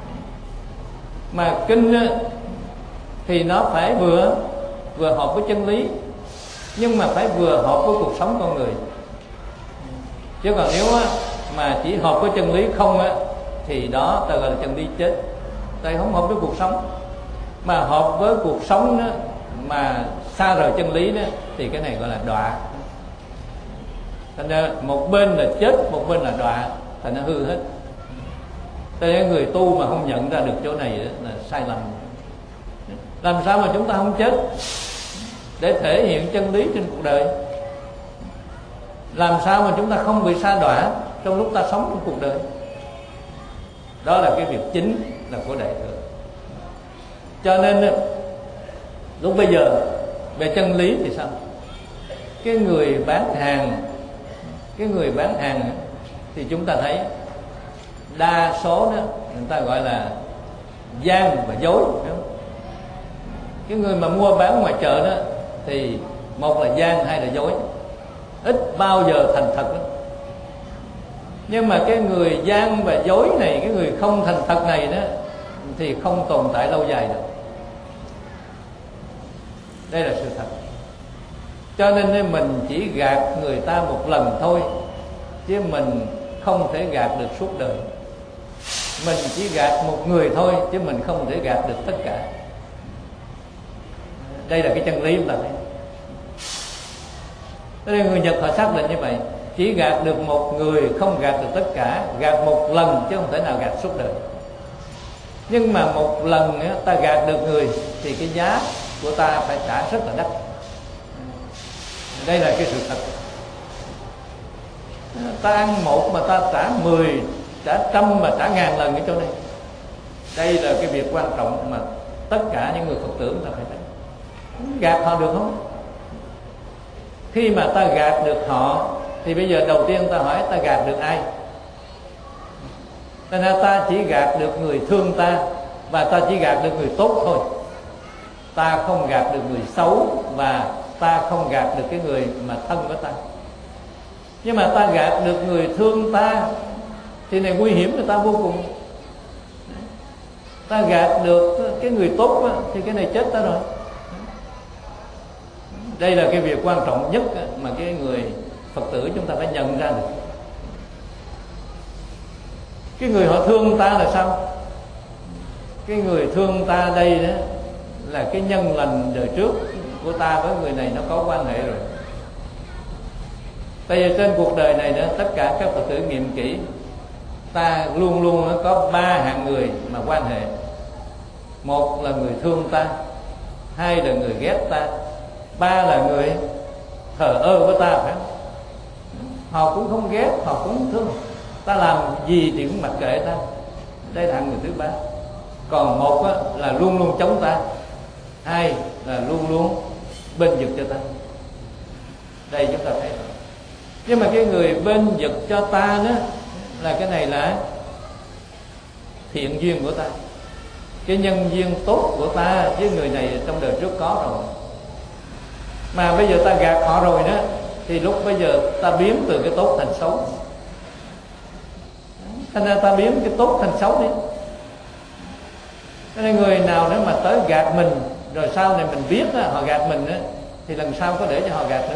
Mà kinh thì nó phải vừa vừa hợp với chân lý, nhưng mà phải vừa hợp với cuộc sống con người. Chứ còn nếu mà chỉ hợp với chân lý không á, thì đó ta gọi là chân lý chết, tại không hợp với cuộc sống. Mà hợp với cuộc sống đó, mà xa rời chân lý đó, thì cái này gọi là đọa. Thành ra một bên là chết, một bên là đọa, thành nó hư hết. Tại nên người tu mà không nhận ra được chỗ này đó là sai lầm. Làm sao mà chúng ta không chết để thể hiện chân lý trên cuộc đời? Làm sao mà chúng ta không bị sa đọa trong lúc ta sống trong cuộc đời? Đó là cái việc chính là của Đại Thừa. Cho nên lúc bây giờ về chân lý thì sao? Cái người bán hàng, cái người bán hàng thì chúng ta thấy đa số đó người ta gọi là gian và dối, đúng không? Cái người mà mua bán ngoài chợ đó thì một là gian, hai là dối, ít bao giờ thành thật lắm. Nhưng mà cái người gian và dối này, cái người không thành thật này đó, thì không tồn tại lâu dài được. Đây là sự thật. Cho nên mình chỉ gạt người ta một lần thôi, chứ mình không thể gạt được suốt đời. mình chỉ gạt một người thôi, chứ mình không thể gạt được tất cả. Đây là cái chân lý chúng ta thấy. Thế nên người Nhật họ xác định như vậy, chỉ gạt được một người, không gạt được tất cả. Gạt một lần chứ không thể nào gạt suốt đời. Nhưng mà một lần ta gạt được người thì cái giá của ta phải trả rất là đắt. Đây là cái sự thật. Ta ăn một mà ta trả mười, trả trăm mà trả ngàn lần ở chỗ này. Đây là cái việc quan trọng mà tất cả những người Phật tử ta phải thấy. Gạt họ được không? Khi mà ta gạt được họ thì bây giờ đầu tiên ta hỏi ta gạt được ai? Nên là ta chỉ gạt được người thương ta, và ta chỉ gạt được người tốt thôi. Ta không gạt được người xấu, và ta không gạt được cái người mà thân với ta. Nhưng mà ta gạt được người thương ta thì này nguy hiểm cho ta vô cùng. Ta gạt được cái người tốt thì cái này chết ta rồi. Đây là cái việc quan trọng nhất mà cái người Phật tử chúng ta phải nhận ra được. Cái người họ thương ta là sao? Cái người thương ta đây đó là cái nhân lành đời trước của ta với người này nó có quan hệ rồi. Tại vì trên cuộc đời này đó, tất cả các Phật tử nghiệm kỹ, ta luôn luôn có ba hạng người mà quan hệ. Một là người thương ta, hai là người ghét ta, ba là người thờ ơ với ta, phải không? Họ cũng không ghét, họ cũng không thương, ta làm gì thì cũng mặc kệ ta. Đây là hạng người thứ ba. Còn một á, là luôn luôn chống ta, hai là luôn luôn bên vực cho ta. Đây chúng ta thấy. Nhưng mà cái người bên vực cho ta đó là cái này là thiện duyên của ta, cái nhân duyên tốt của ta với người này trong đời trước có rồi. Mà bây giờ ta gạt họ rồi đó, thì lúc bây giờ ta biến từ cái tốt thành xấu. Thành ra ta biến cái tốt thành xấu đi. Cho nên người nào nếu mà tới gạt mình, rồi sau này mình biết đó, họ gạt mình đó, thì lần sau có để cho họ gạt nữa.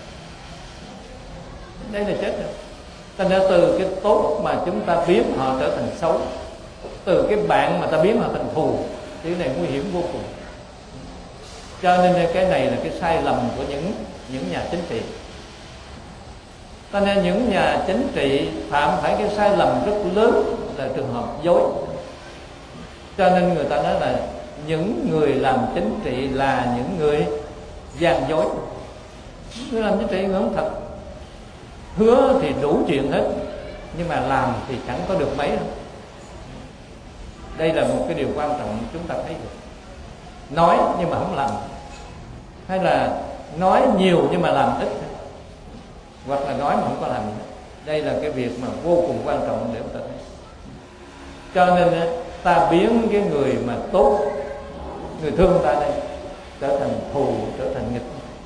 Đây là chết rồi. Thành ra từ cái tốt mà chúng ta biến họ trở thành xấu, từ cái bạn mà ta biến họ thành thù, thì cái này nguy hiểm vô cùng. Cho nên cái này là cái sai lầm của những những nhà chính trị. Cho nên những nhà chính trị phạm phải cái sai lầm rất lớn là trường hợp dối. Cho nên người ta nói là những người làm chính trị là những người gian dối. Người làm chính trị người không thật, hứa thì đủ chuyện hết, nhưng mà làm thì chẳng có được mấy đâu. Đây là một cái điều quan trọng chúng ta thấy được. Nói nhưng mà không làm, hay là nói nhiều nhưng mà làm ít, hoặc là nói mà không có làm. Đây là cái việc mà vô cùng quan trọng để chúng ta thấy. Cho nên ta biến cái người mà tốt, người thương ta đây, trở thành thù, trở thành nghịch.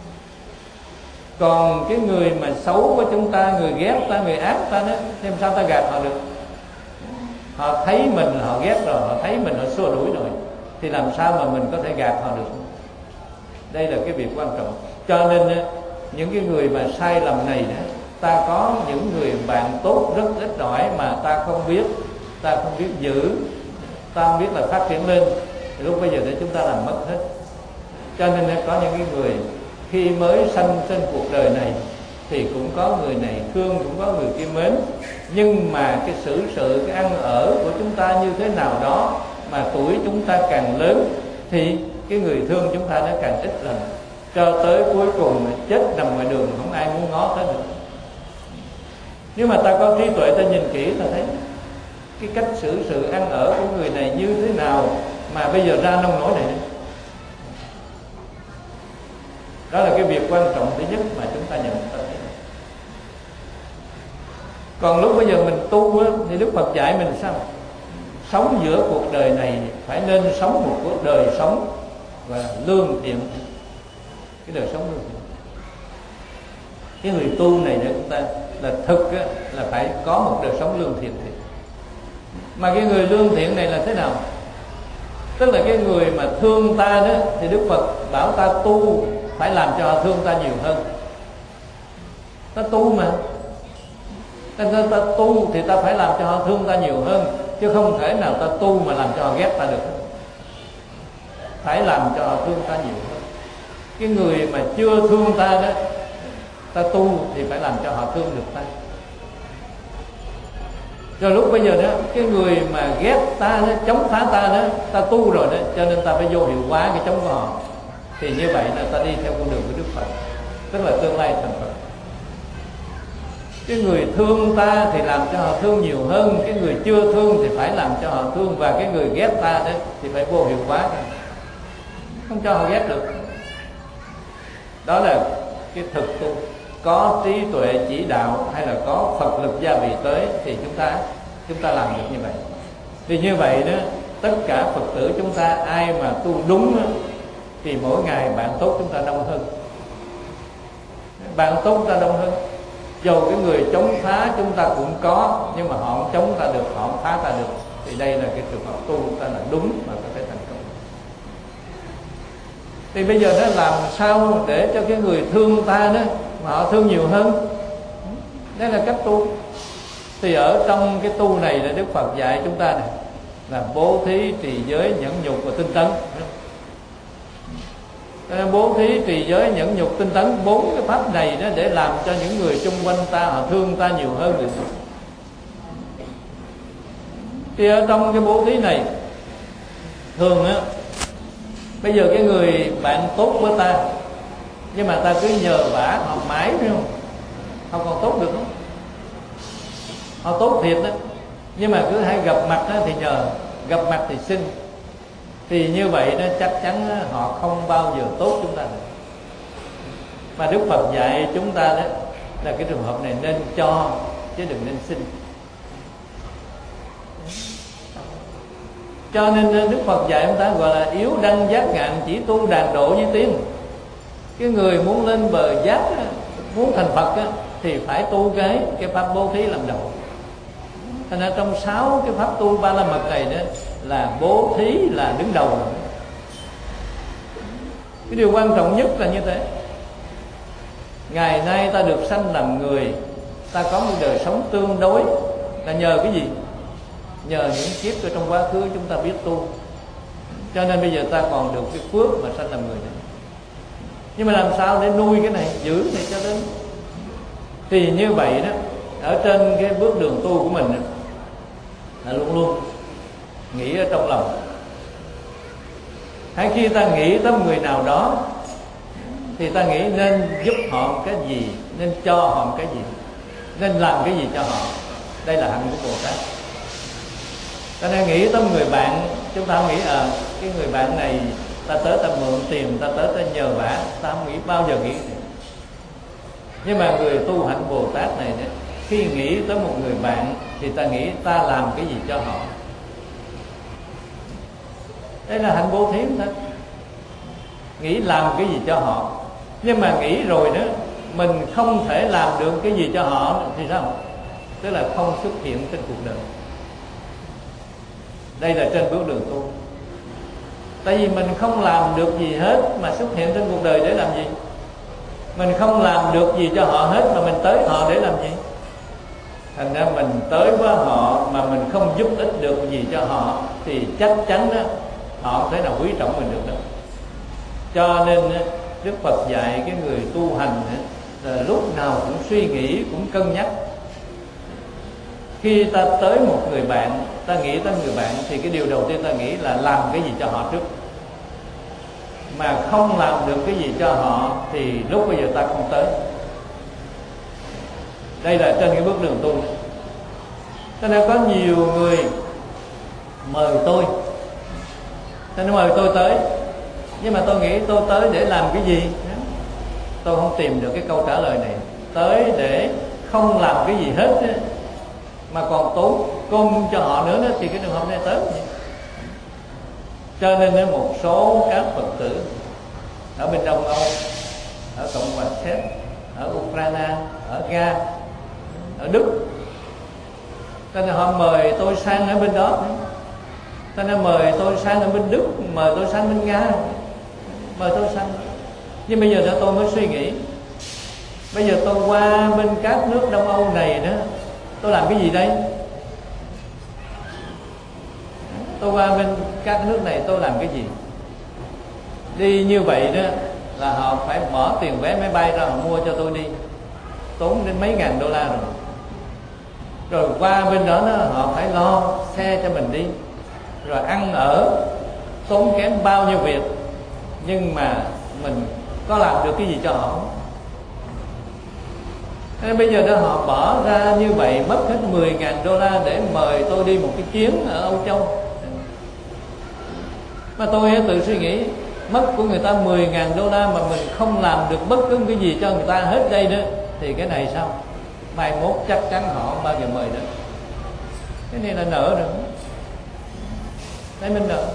Còn cái người mà xấu của chúng ta, người ghét ta, người ác ta đó, thì sao ta gạt họ được? Họ thấy mình họ ghét rồi, họ thấy mình họ xua đuổi rồi, thì làm sao mà mình có thể gạt họ được? Đây là cái việc quan trọng. Cho nên những cái người mà sai lầm này đó, ta có những người bạn tốt rất ít ỏi mà ta không biết, ta không biết giữ, ta không biết là phát triển lên, thì lúc bây giờ để chúng ta làm mất hết. Cho nên có những cái người khi mới sanh trên cuộc đời này thì cũng có người này thương, cũng có người kia mến, nhưng mà cái xử sự, cái ăn ở của chúng ta như thế nào đó, mà tuổi chúng ta càng lớn thì cái người thương chúng ta nó càng ít lần, cho tới cuối cùng chết nằm ngoài đường không ai muốn ngó tới nữa. Nhưng mà ta có trí tuệ, ta nhìn kỹ ta thấy cái cách xử sự ăn ở của người này như thế nào mà bây giờ ra nông nổi này. Đó là cái việc quan trọng thứ nhất mà chúng ta nhận ta thấy. Còn lúc bây giờ mình tu á, thì Đức Phật dạy mình sao? Sống giữa cuộc đời này phải nên sống một cuộc đời sống và lương thiện. Cái đời sống lương thiện. Cái người tu này nữa chúng ta là thực á, là phải có một đời sống lương thiện. Mà cái người lương thiện này là thế nào? Tức là cái người mà thương ta đó, thì Đức Phật bảo ta tu phải làm cho họ thương ta nhiều hơn. Ta tu mà, ta, ta tu thì ta phải làm cho họ thương ta nhiều hơn. chứ không thể nào ta tu mà làm cho họ ghét ta được. Phải làm cho họ thương ta nhiều hơn. Cái người mà chưa thương ta đó, ta tu thì phải làm cho họ thương được ta. Rồi lúc bây giờ đó, cái người mà ghét ta đó, chống phá ta đó, ta tu rồi đó, cho nên ta phải vô hiệu hóa cái chống của họ. Thì như vậy là ta đi theo con đường của Đức Phật, tức là tương lai thành Phật. Cái người thương ta thì làm cho họ thương nhiều hơn, cái người chưa thương thì phải làm cho họ thương, và cái người ghét ta đó thì phải vô hiệu hóa, không cho họ ghét được. Đó là cái thực tu. Có trí tuệ chỉ đạo hay là có Phật lực gia vị tới thì chúng ta chúng ta làm được như vậy. Thì như vậy đó, tất cả Phật tử chúng ta ai mà tu đúng đó, thì mỗi ngày bạn tốt chúng ta đông hơn. Bạn tốt chúng ta đông hơn. Dù cái người chống phá chúng ta cũng có, nhưng mà họ không chống ta được, họ không phá ta được. Thì đây là cái trường hợp tu chúng ta là đúng mà có thể thành công. Thì bây giờ nó làm sao để cho cái người thương ta đó mà họ thương nhiều hơn. Đây là cách tu. Thì ở trong cái tu này là Đức Phật dạy chúng ta này, là bố thí, trì giới, nhẫn nhục và tinh tấn. Bố thí, trì giới, nhẫn nhục, tinh tấn, bốn cái pháp này đó để làm cho những người xung quanh ta họ thương ta nhiều hơn được. Thì ở trong cái bố thí này, thường á, bây giờ cái người bạn tốt với ta, nhưng mà ta cứ nhờ vả họ mãi, phải không? Họ còn tốt được không? Họ tốt thiệt đó, nhưng mà cứ hay gặp mặt đó thì nhờ, gặp mặt thì xin. Thì như vậy đó chắc chắn đó, họ không bao giờ tốt chúng ta được. Mà Đức Phật dạy chúng ta đó là cái trường hợp này nên cho chứ đừng nên xin. Cho nên Đức Phật dạy chúng ta gọi là yếu đăng giác ngạn, chỉ tu đàn độ với tiên. Cái người muốn lên bờ giác, muốn thành Phật á, thì phải tu cái cái pháp bố thí làm đầu. Thành ra trong sáu cái pháp tu ba la mật này đó là bố thí là đứng đầu rồi. Cái điều quan trọng nhất là như thế. Ngày nay ta được sanh làm người, ta có một đời sống tương đối là nhờ cái gì? Nhờ những kiếp ở trong quá khứ chúng ta biết tu, cho nên bây giờ ta còn được cái phước mà sanh làm người này. Nhưng mà làm sao để nuôi cái này, giữ cái này cho đến. Thì như vậy đó, ở trên cái bước đường tu của mình đó, là luôn luôn nghĩ ở trong lòng. Hay khi ta nghĩ tới người nào đó thì ta nghĩ nên giúp họ cái gì, nên cho họ cái gì, nên làm cái gì cho họ. Đây là hạnh của Bồ Tát. Ta nên nghĩ tới người bạn, chúng ta không nghĩ à, cái người bạn này ta tới ta mượn tiền, ta tới ta nhờ vả, ta không nghĩ bao giờ nghĩ. Nhưng mà người tu hạnh Bồ Tát này đó, khi nghĩ tới một người bạn thì ta nghĩ ta làm cái gì cho họ. Đây là hạnh bố thí thôi. Nghĩ làm cái gì cho họ. Nhưng mà nghĩ rồi đó, mình không thể làm được cái gì cho họ thì sao? Tức là không xuất hiện trên cuộc đời. Đây là trên bước đường tu. Tại vì mình không làm được gì hết mà xuất hiện trên cuộc đời để làm gì? Mình không làm được gì cho họ hết mà mình tới họ để làm gì? Thành ra mình tới với họ mà mình không giúp ích được gì cho họ thì chắc chắn đó, họ không thể nào quý trọng mình được đâu. Cho nên Đức Phật dạy cái người tu hành là lúc nào cũng suy nghĩ, cũng cân nhắc. Khi ta tới một người bạn, ta nghĩ tới người bạn thì cái điều đầu tiên ta nghĩ là làm cái gì cho họ trước. Mà không làm được cái gì cho họ thì lúc bây giờ ta không tới. Đây là trên cái bước đường tu. Cho nên có nhiều người mời tôi, cho nên mời tôi tới, nhưng mà tôi nghĩ tôi tới để làm cái gì? Tôi không tìm được cái câu trả lời này. Tới để không làm cái gì hết mà còn tốn công cho họ nữa đó, thì cái trường hợp này tới. Cho nên một số các Phật tử ở bên Đông Âu, ở Cộng hòa Séc, ở Ukraine, ở Nga, ở Đức, cho nên họ mời tôi sang ở bên đó. Cho nên mời tôi sang ở bên Đức, mời tôi sang bên Nga, mời tôi sang. Nhưng bây giờ đó tôi mới suy nghĩ, bây giờ tôi qua bên các nước Đông Âu này đó, tôi làm cái gì đây? tôi qua bên các nước này tôi làm cái gì? Đi như vậy đó là họ phải bỏ tiền vé máy bay ra họ mua cho tôi đi, tốn đến mấy ngàn đô la rồi. Rồi qua bên đó, đó họ phải lo xe cho mình đi, rồi ăn ở tốn kém bao nhiêu việc, nhưng mà mình có làm được cái gì cho họ không? Nên bây giờ đó họ bỏ ra như vậy, mất hết mười ngàn đô la để mời tôi đi một cái chuyến ở Âu Châu. Mà tôi tự suy nghĩ, mất của người ta mười ngàn đô la mà mình không làm được bất cứ cái gì cho người ta hết đây đó, thì cái này sao? Mai mốt chắc chắn họ không bao giờ mời nữa. Cái này là nợ rồi. Đấy, mình nợ.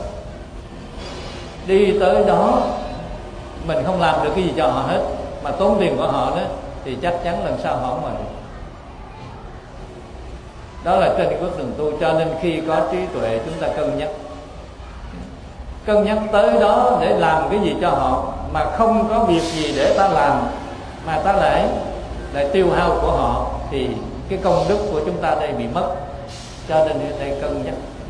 Đi tới đó mình không làm được cái gì cho họ hết, mà tốn tiền của họ đó, thì chắc chắn lần sau họ không mời. Đó là trên bước đường tu. Cho nên khi có trí tuệ chúng ta cân nhắc Cân nhắc tới đó để làm cái gì cho họ, mà không có việc gì để ta làm mà ta lại lại tiêu hao của họ, thì cái công đức của chúng ta đây bị mất. Cho nên ở đây cân nhắc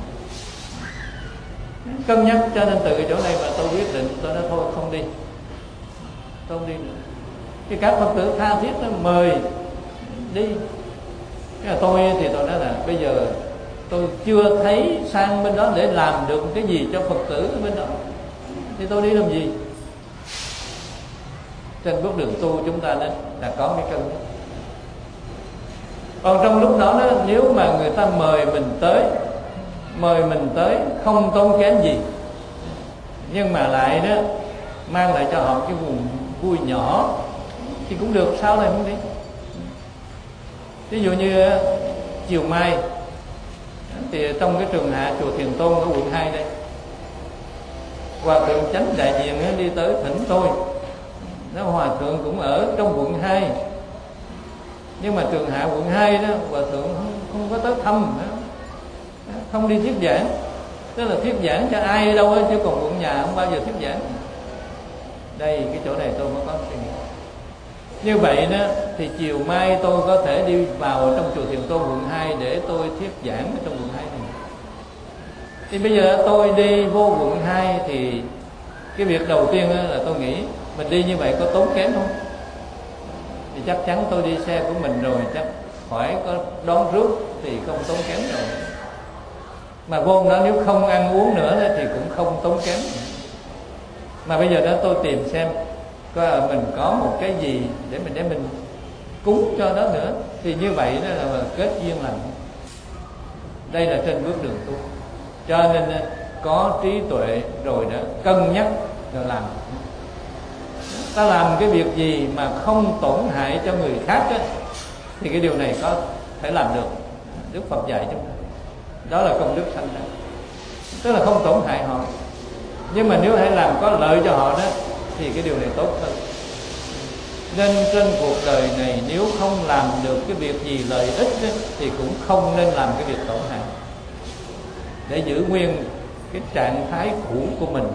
Cân nhắc cho nên từ cái chỗ này mà tôi quyết định, tôi nói thôi không đi Không đi nữa. Thì các Phật tử tha thiết nó mời đi. Cái là tôi thì tôi nói là bây giờ tôi chưa thấy sang bên đó để làm được cái gì cho Phật tử ở bên đó, thì tôi đi làm gì? Trên bước đường tu chúng ta nên là có cái cân nhắc. Còn trong lúc đó, đó nếu mà người ta mời mình tới Mời mình tới không tốn kém gì, nhưng mà lại đó mang lại cho họ cái vùng vui nhỏ, thì cũng được, sao lại không đi? Ví dụ như chiều mai thì trong cái trường hạ chùa Thiền Tôn ở quận hai đây, Hòa thượng Chánh đại diện đi tới thỉnh tôi. Nó Hòa thượng cũng ở trong quận hai, nhưng mà trường hạ quận hai đó Hòa thượng không, không có tới thăm nữa, không đi thuyết giảng. Tức là thuyết giảng cho ai ở đâu ấy, chứ còn quận nhà không bao giờ thuyết giảng. Đây cái chỗ này tôi mới có suy nghĩ. Như vậy đó thì chiều mai tôi có thể đi vào trong chùa Thiền Tôn quận hai để tôi thuyết giảng ở trong quận hai này. Thì bây giờ tôi đi vô quận hai thì cái việc đầu tiên là tôi nghĩ mình đi như vậy có tốn kém không? Thì chắc chắn tôi đi xe của mình rồi, chắc khỏi có đón rước thì không tốn kém rồi. Mà vô đó nếu không ăn uống nữa thì cũng không tốn kém. Mà bây giờ đó tôi tìm xem coi mình có một cái gì để mình để mình cúng cho đó nữa, thì như vậy đó là kết duyên lành. Đây là trên bước đường tu. Cho nên có trí tuệ rồi đó, cân nhắc rồi làm. Ta làm cái việc gì mà không tổn hại cho người khác đó, thì cái điều này có thể làm được. Đức Phật dạy chúng ta, đó là công đức sanh ra, tức là không tổn hại họ. Nhưng mà nếu hãy làm có lợi cho họ đó, thì cái điều này tốt hơn. Nên trên cuộc đời này nếu không làm được cái việc gì lợi ích đó, thì cũng không nên làm cái việc tổn hại, để giữ nguyên cái trạng thái cũ của mình.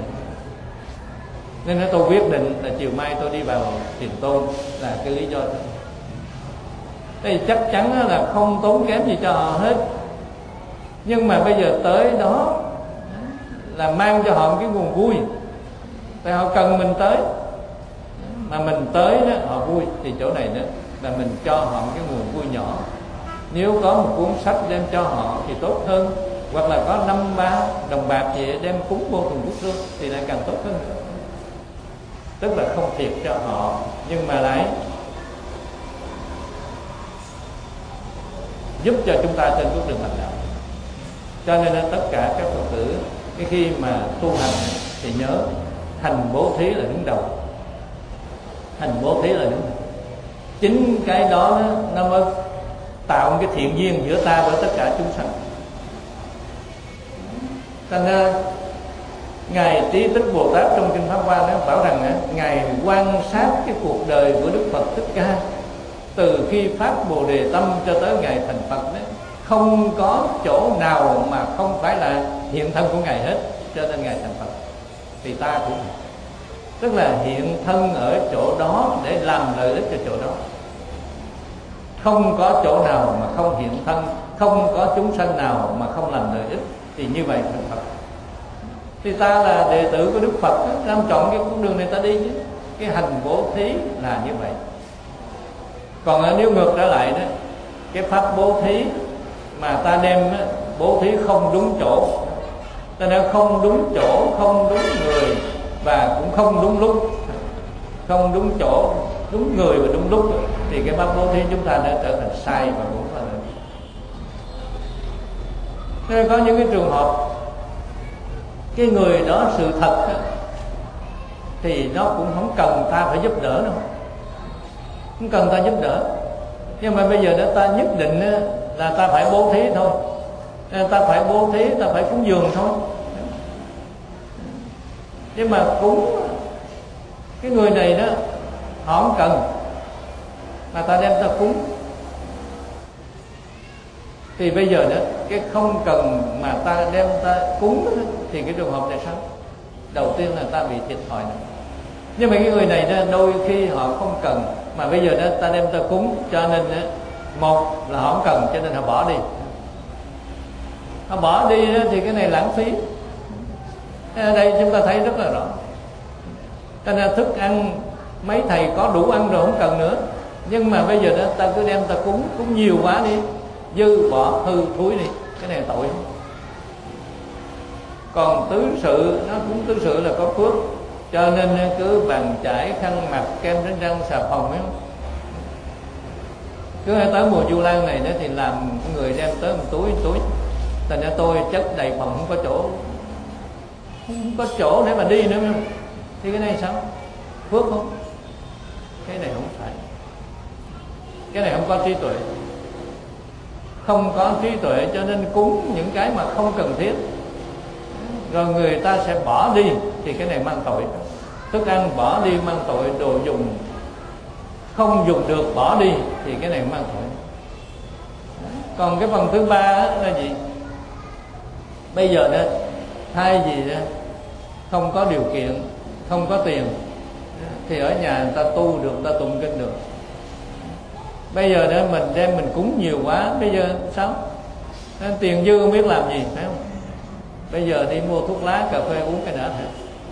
Nên tôi quyết định là chiều mai tôi đi vào Thiền Tôn là cái lý do đó. Thì chắc chắn là không tốn kém gì cho họ hết. Nhưng mà bây giờ tới đó là mang cho họ một cái nguồn vui, tại họ cần mình tới. Mà mình tới đó họ vui, thì chỗ này đó là mình cho họ một cái nguồn vui nhỏ. Nếu có một cuốn sách đem cho họ thì tốt hơn, hoặc là có năm ba đồng bạc gì đem cúng vô thùng quốc hương thì lại càng tốt hơn nữa. Tức là không thiệt cho họ, nhưng mà lại giúp cho chúng ta trên bước đường hành đạo. Cho nên tất cả các Phật tử cái khi mà tu hành thì nhớ hành bố thí là đứng đầu. Hành bố thí là đứng đầu. Chính cái đó nó mới tạo một cái thiện duyên giữa ta với tất cả chúng sanh. Thành ra Ngài Trí Tích Bồ Tát trong Kinh Pháp Hoa nó bảo rằng Ngài quan sát cái cuộc đời của Đức Phật Thích Ca từ khi phát Bồ Đề Tâm cho tới Ngài thành Phật đó, không có chỗ nào mà không phải là hiện thân của Ngài hết, cho nên Ngài thành Phật. Thì ta cũng tức là hiện thân ở chỗ đó để làm lợi ích cho chỗ đó. Không có chỗ nào mà không hiện thân, không có chúng sanh nào mà không làm lợi ích. thì như vậy thành Phật. Thì ta là đệ tử của Đức Phật, ta chọn cái con đường này ta đi chứ. Cái hành bố thí là như vậy. Còn nếu ngược trở lại đó, cái pháp bố thí mà ta đem bố thí không đúng chỗ, ta đem không đúng chỗ, không đúng người và cũng không đúng lúc, không đúng chỗ, đúng người và đúng lúc, thì cái pháp bố thí chúng ta đã trở thành sai và cũng là nên có những cái trường hợp cái người đó sự thật thì nó cũng không cần ta phải giúp đỡ đâu, không cần ta giúp đỡ. Nhưng mà bây giờ đó ta nhất định là ta phải bố thí thôi, ta phải bố thí, ta phải cúng dường thôi. Nhưng mà cúng cái người này đó họ không cần, mà ta đem ta cúng, thì bây giờ đó cái không cần mà ta đem ta cúng đó, thì cái trường hợp này sao? Đầu tiên là ta bị thiệt thòi này. Nhưng mà cái người này đó, đôi khi họ không cần, mà bây giờ đó ta đem ta cúng, cho nên đó, một là họ không cần cho nên họ bỏ đi. Họ bỏ đi đó, thì cái này lãng phí. Ở đây chúng ta thấy rất là rõ. Cho nên thức ăn mấy thầy có đủ ăn rồi không cần nữa, nhưng mà bây giờ đó ta cứ đem ta cúng, cúng nhiều quá đi, dư bỏ hư thúi đi, cái này tội không? Còn tứ sự, nó cũng tứ sự là có phước, cho nên cứ bàn chải, khăn mặt, kem đánh răng, xà phòng ấy không? Cứ tới mùa Vu Lan này đó thì làm người đem tới một túi một túi, thành ra tôi chất đầy phòng, không có chỗ, không có chỗ để mà đi nữa không? Thì cái này sao? Phước không? Cái này không phải. Cái này không có trí tuệ. Không có trí tuệ cho nên cúng những cái mà không cần thiết, rồi người ta sẽ bỏ đi, thì cái này mang tội. Thức ăn bỏ đi mang tội, đồ dùng không dùng được bỏ đi thì cái này mang tội. Còn cái phần thứ ba là gì? Bây giờ đó thay vì đó không có điều kiện, không có tiền, thì ở nhà người ta tu được, người ta tụng kinh được. Bây giờ đó mình đem mình cúng nhiều quá, bây giờ sao? Nên tiền dư không biết làm gì, phải không? Bây giờ đi mua thuốc lá, cà phê uống cái đã hả?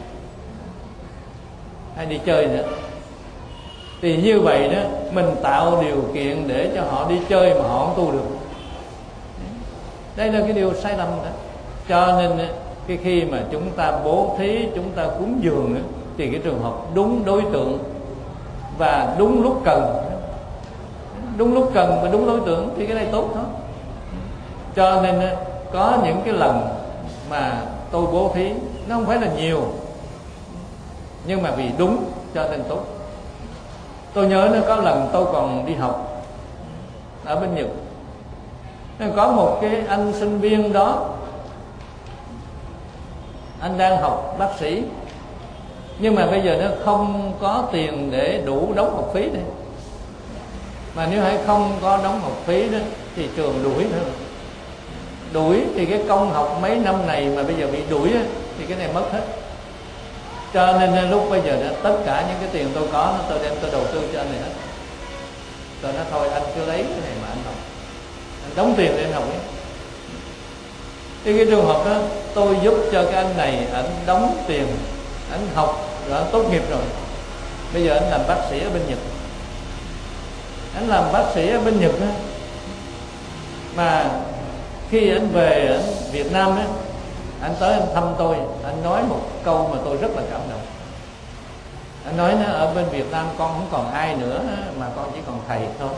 Hay đi chơi nữa. Thì như vậy đó, mình tạo điều kiện để cho họ đi chơi mà họ không tu được. Đây là cái điều sai lầm đó. Cho nên cái khi mà chúng ta bố thí, chúng ta cúng dường đó, thì cái trường hợp đúng đối tượng và đúng lúc cần, đúng lúc cần và đúng đối tượng thì cái này tốt thôi. Cho nên có những cái lần mà tôi bố thí nó không phải là nhiều, nhưng mà vì đúng cho nên tốt. Tôi nhớ nó có lần tôi còn đi học ở bên Nhật, nên có một cái anh sinh viên đó, anh đang học bác sĩ, nhưng mà bây giờ nó không có tiền để đủ đóng học phí đây. Mà nếu hay không có đóng học phí đó thì trường đuổi nữa. Đuổi thì cái công học mấy năm này mà bây giờ bị đuổi đó, thì cái này mất hết. Cho nên lúc bây giờ đó, tất cả những cái tiền tôi có tôi đem tôi đầu tư cho anh này hết. Tôi nói thôi anh cứ lấy cái này mà anh học, anh đóng tiền để anh học ấy. Thì cái trường hợp đó tôi giúp cho cái anh này, anh đóng tiền, anh học rồi anh tốt nghiệp rồi. Bây giờ anh làm bác sĩ ở bên Nhật. Anh làm bác sĩ ở bên Nhật đó, mà khi anh về anh Việt Nam đó, anh tới anh thăm tôi, anh nói một câu mà tôi rất là cảm động. Anh nói nó ở bên Việt Nam con không còn ai nữa mà con chỉ còn thầy thôi.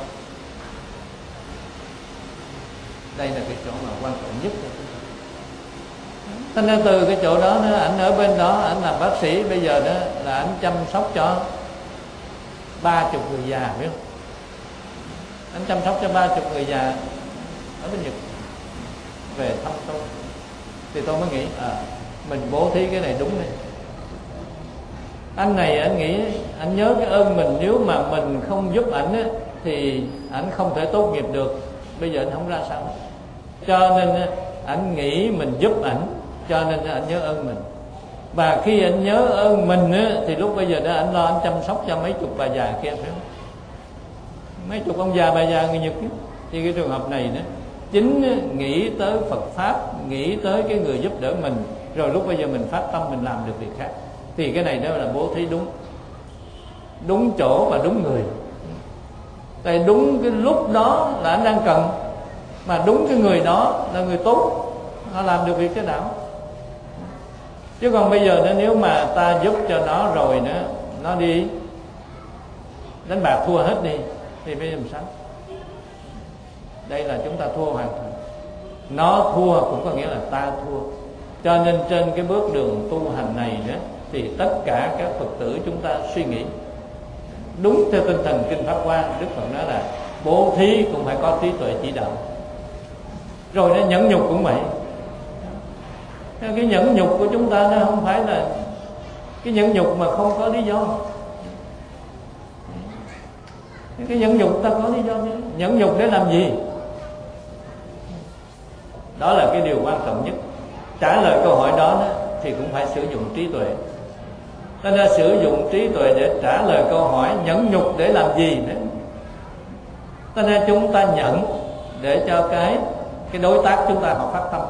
Đây là cái chỗ mà quan trọng nhất. Thế nên từ cái chỗ đó, anh ở bên đó, anh làm bác sĩ, bây giờ đó là anh chăm sóc cho ba chục người già, biết không? Anh chăm sóc cho ba chục người già ở bên Nhật về thăm tôi. Thì tôi mới nghĩ à, mình bố thí cái này đúng này. Anh này anh nghĩ anh nhớ cái ơn mình, nếu mà mình không giúp ảnh á, thì ảnh không thể tốt nghiệp được. Bây giờ anh không ra sao, cho nên anh nghĩ mình giúp ảnh, cho nên anh nhớ ơn mình. Và khi anh nhớ ơn mình á, thì lúc bây giờ đó anh lo anh chăm sóc cho mấy chục bà già kia, phải không? Mấy chục ông già bà già người Nhật ấy. Thì cái trường hợp này đó chính nghĩ tới Phật Pháp, nghĩ tới cái người giúp đỡ mình, rồi lúc bây giờ mình phát tâm mình làm được việc khác, thì cái này đó là bố thí đúng, đúng chỗ và đúng người. Tại đúng cái lúc đó là anh đang cần, mà đúng cái người đó là người tốt, nó làm được việc cái đạo. Chứ còn bây giờ nếu mà ta giúp cho nó rồi nữa, nó đi đánh bạc thua hết đi, thì bây giờ làm sao? Đây là chúng ta thua hoàn toàn. Nó thua cũng có nghĩa là ta thua. Cho nên trên cái bước đường tu hành này đó, thì tất cả các Phật tử chúng ta suy nghĩ đúng theo tinh thần Kinh Pháp Hoa. Đức Phật nói là bố thí cũng phải có trí tuệ chỉ đạo. Rồi nó nhẫn nhục cũng vậy. Cái nhẫn nhục của chúng ta nó không phải là cái nhẫn nhục mà không có lý do. Cái nhẫn nhục ta có lý do chứ. Nhẫn nhục để làm gì? Đó là cái điều quan trọng nhất. Trả lời câu hỏi đó, đó thì cũng phải sử dụng trí tuệ. Ta đã sử dụng trí tuệ để trả lời câu hỏi nhẫn nhục để làm gì nữa. Ta nên chúng ta nhận để cho cái cái đối tác chúng ta họ phát tâm.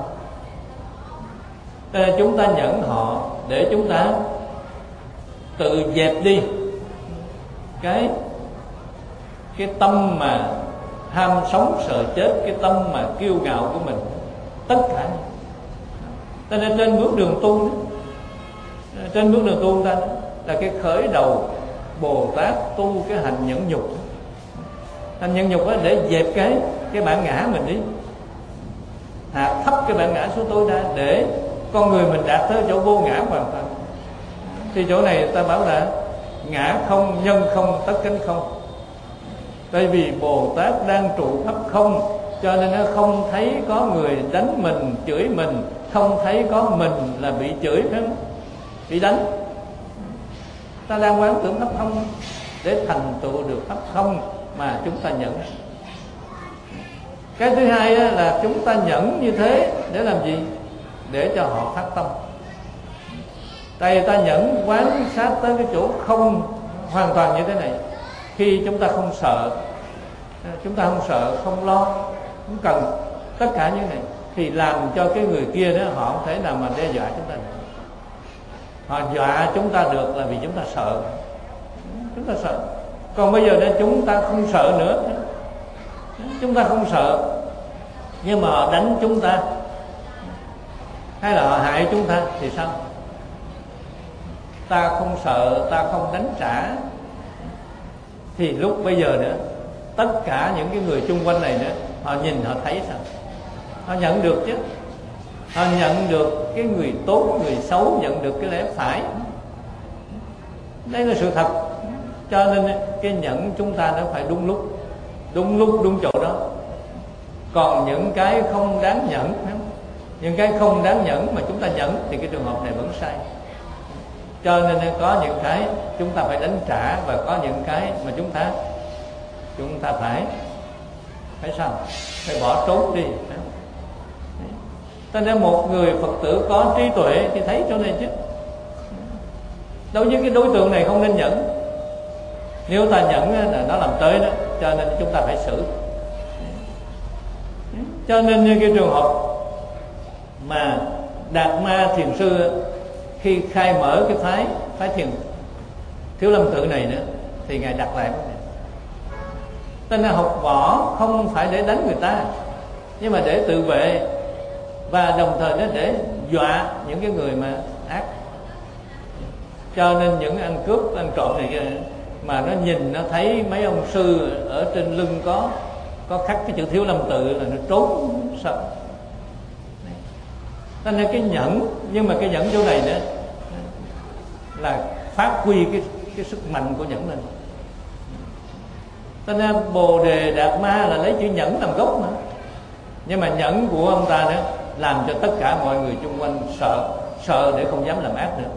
Ta nên chúng ta nhận họ để chúng ta tự dẹp đi cái cái tâm mà ham sống sợ chết, cái tâm mà kiêu ngạo của mình, tất cả. Ta nên trên bước đường tu đó, trên bước đường tu ta là cái khởi đầu Bồ Tát tu cái hành nhẫn nhục. Hành nhẫn nhục đó để dẹp cái cái bản ngã mình đi, hạ thấp cái bản ngã xuống tối đa, để con người mình đạt tới chỗ vô ngã hoàn toàn. Thì chỗ này ta bảo là ngã không, nhân không, tất cánh không. Bởi vì Bồ Tát đang trụ khắp không, cho nên nó không thấy có người đánh mình, chửi mình, không thấy có mình là bị chửi, phải không? Bị đánh. Ta đang quán tưởng khắp không để thành tựu được khắp không mà chúng ta nhẫn. Cái thứ hai là chúng ta nhẫn như thế để làm gì? Để cho họ phát tâm. Tại ta nhẫn quán sát tới cái chỗ không hoàn toàn như thế này. Khi chúng ta không sợ, chúng ta không sợ, không lo, không cần tất cả những này, thì làm cho cái người kia đó họ không thể nào mà đe dọa chúng ta được. Họ dọa chúng ta được là vì chúng ta sợ. Chúng ta sợ. Còn bây giờ nên chúng ta không sợ nữa. Chúng ta không sợ, nhưng mà họ đánh chúng ta hay là họ hại chúng ta thì sao? Ta không sợ, ta không đánh trả, thì lúc bây giờ nữa tất cả những cái người chung quanh này nữa, họ nhìn họ thấy sao? Họ nhận được chứ. Họ nhận được cái người tốt, người xấu, nhận được cái lẽ phải. Đây là sự thật. Cho nên cái nhẫn chúng ta nó phải đúng lúc, đúng lúc, đúng chỗ đó. Còn những cái không đáng nhẫn, những cái không đáng nhẫn mà chúng ta nhẫn, thì cái trường hợp này vẫn sai. Cho nên có những cái chúng ta phải đánh trả, và có những cái mà chúng ta chúng ta phải phải sao? Phải bỏ trốn đi. Cho nên một người Phật tử có trí tuệ thì thấy chỗ này chứ. Đối với cái đối tượng này không nên nhẫn. Nếu ta nhẫn là nó làm tới đó, cho nên chúng ta phải xử. Cho nên như cái trường hợp mà Đạt Ma Thiền Sư khi khai mở cái phái phái thiền Thiếu Lâm Tự này nữa, thì ngài đặt lại vấn đề. Tên là học võ không phải để đánh người ta, nhưng mà để tự vệ, và đồng thời nó để dọa những cái người mà ác. Cho nên những anh cướp, anh trộm này mà nó nhìn, nó thấy mấy ông sư ở trên lưng có có khắc cái chữ Thiếu Lâm Tự là nó trốn sợ. Cho nên cái nhẫn, nhưng mà cái nhẫn chỗ này nữa là phát huy cái cái sức mạnh của nhẫn lên. Cho nên Bồ Đề Đạt Ma là lấy chữ nhẫn làm gốc mà. Nhưng mà nhẫn của ông ta đó làm cho tất cả mọi người xung quanh sợ, sợ để không dám làm ác nữa.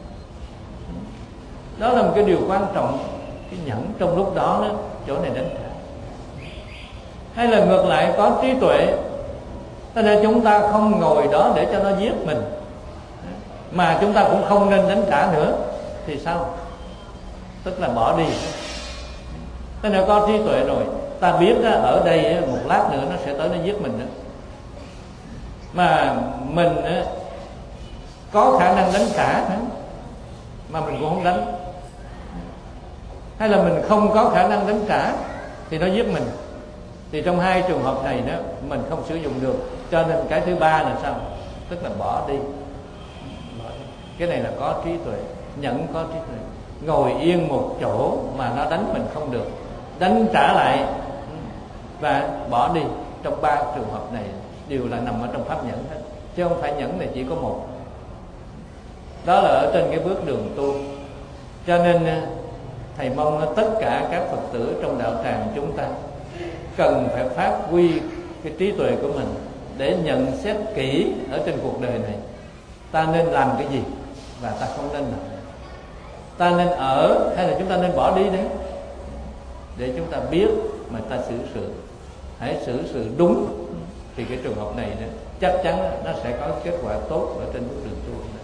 Đó là một cái điều quan trọng. Cái nhẫn trong lúc đó, đó chỗ này đánh trả. Hay là ngược lại có trí tuệ, cho nên chúng ta không ngồi đó để cho nó giết mình, mà chúng ta cũng không nên đánh trả nữa, thì sao? Tức là bỏ đi. Cho nên có trí tuệ rồi ta biết đó, ở đây một lát nữa nó sẽ tới nó giết mình đó. Mà mình có khả năng đánh trả mà mình cũng không đánh, hay là mình không có khả năng đánh trả thì nó giết mình. Thì trong hai trường hợp này đó mình không sử dụng được. Cho nên cái thứ ba là sao? Tức là bỏ đi. Cái này là có trí tuệ. Nhẫn có trí tuệ. Ngồi yên một chỗ mà nó đánh mình không được, đánh trả lại và bỏ đi. Trong ba trường hợp này đều là nằm ở trong pháp nhẫn hết, chứ không phải nhẫn này chỉ có một. Đó là ở trên cái bước đường tu. Cho nên thầy mong tất cả các Phật tử trong đạo tràng chúng ta cần phải phát huy cái trí tuệ của mình để nhận xét kỹ ở trên cuộc đời này ta nên làm cái gì và ta không nên làm, ta nên ở hay là chúng ta nên bỏ đi đấy, để chúng ta biết mà ta xử sự. Hãy xử sự đúng thì cái trường hợp này đó, chắc chắn nó sẽ có kết quả tốt ở trên bước đường tu này.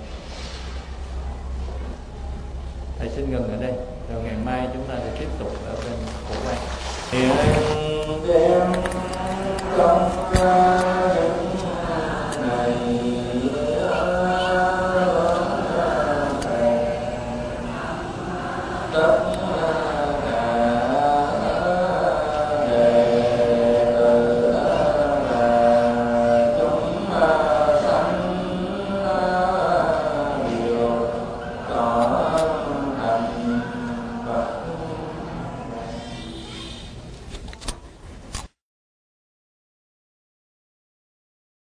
Thầy xin ngừng ở đây, rồi ngày mai chúng ta sẽ tiếp tục ở bên Phổ Quang.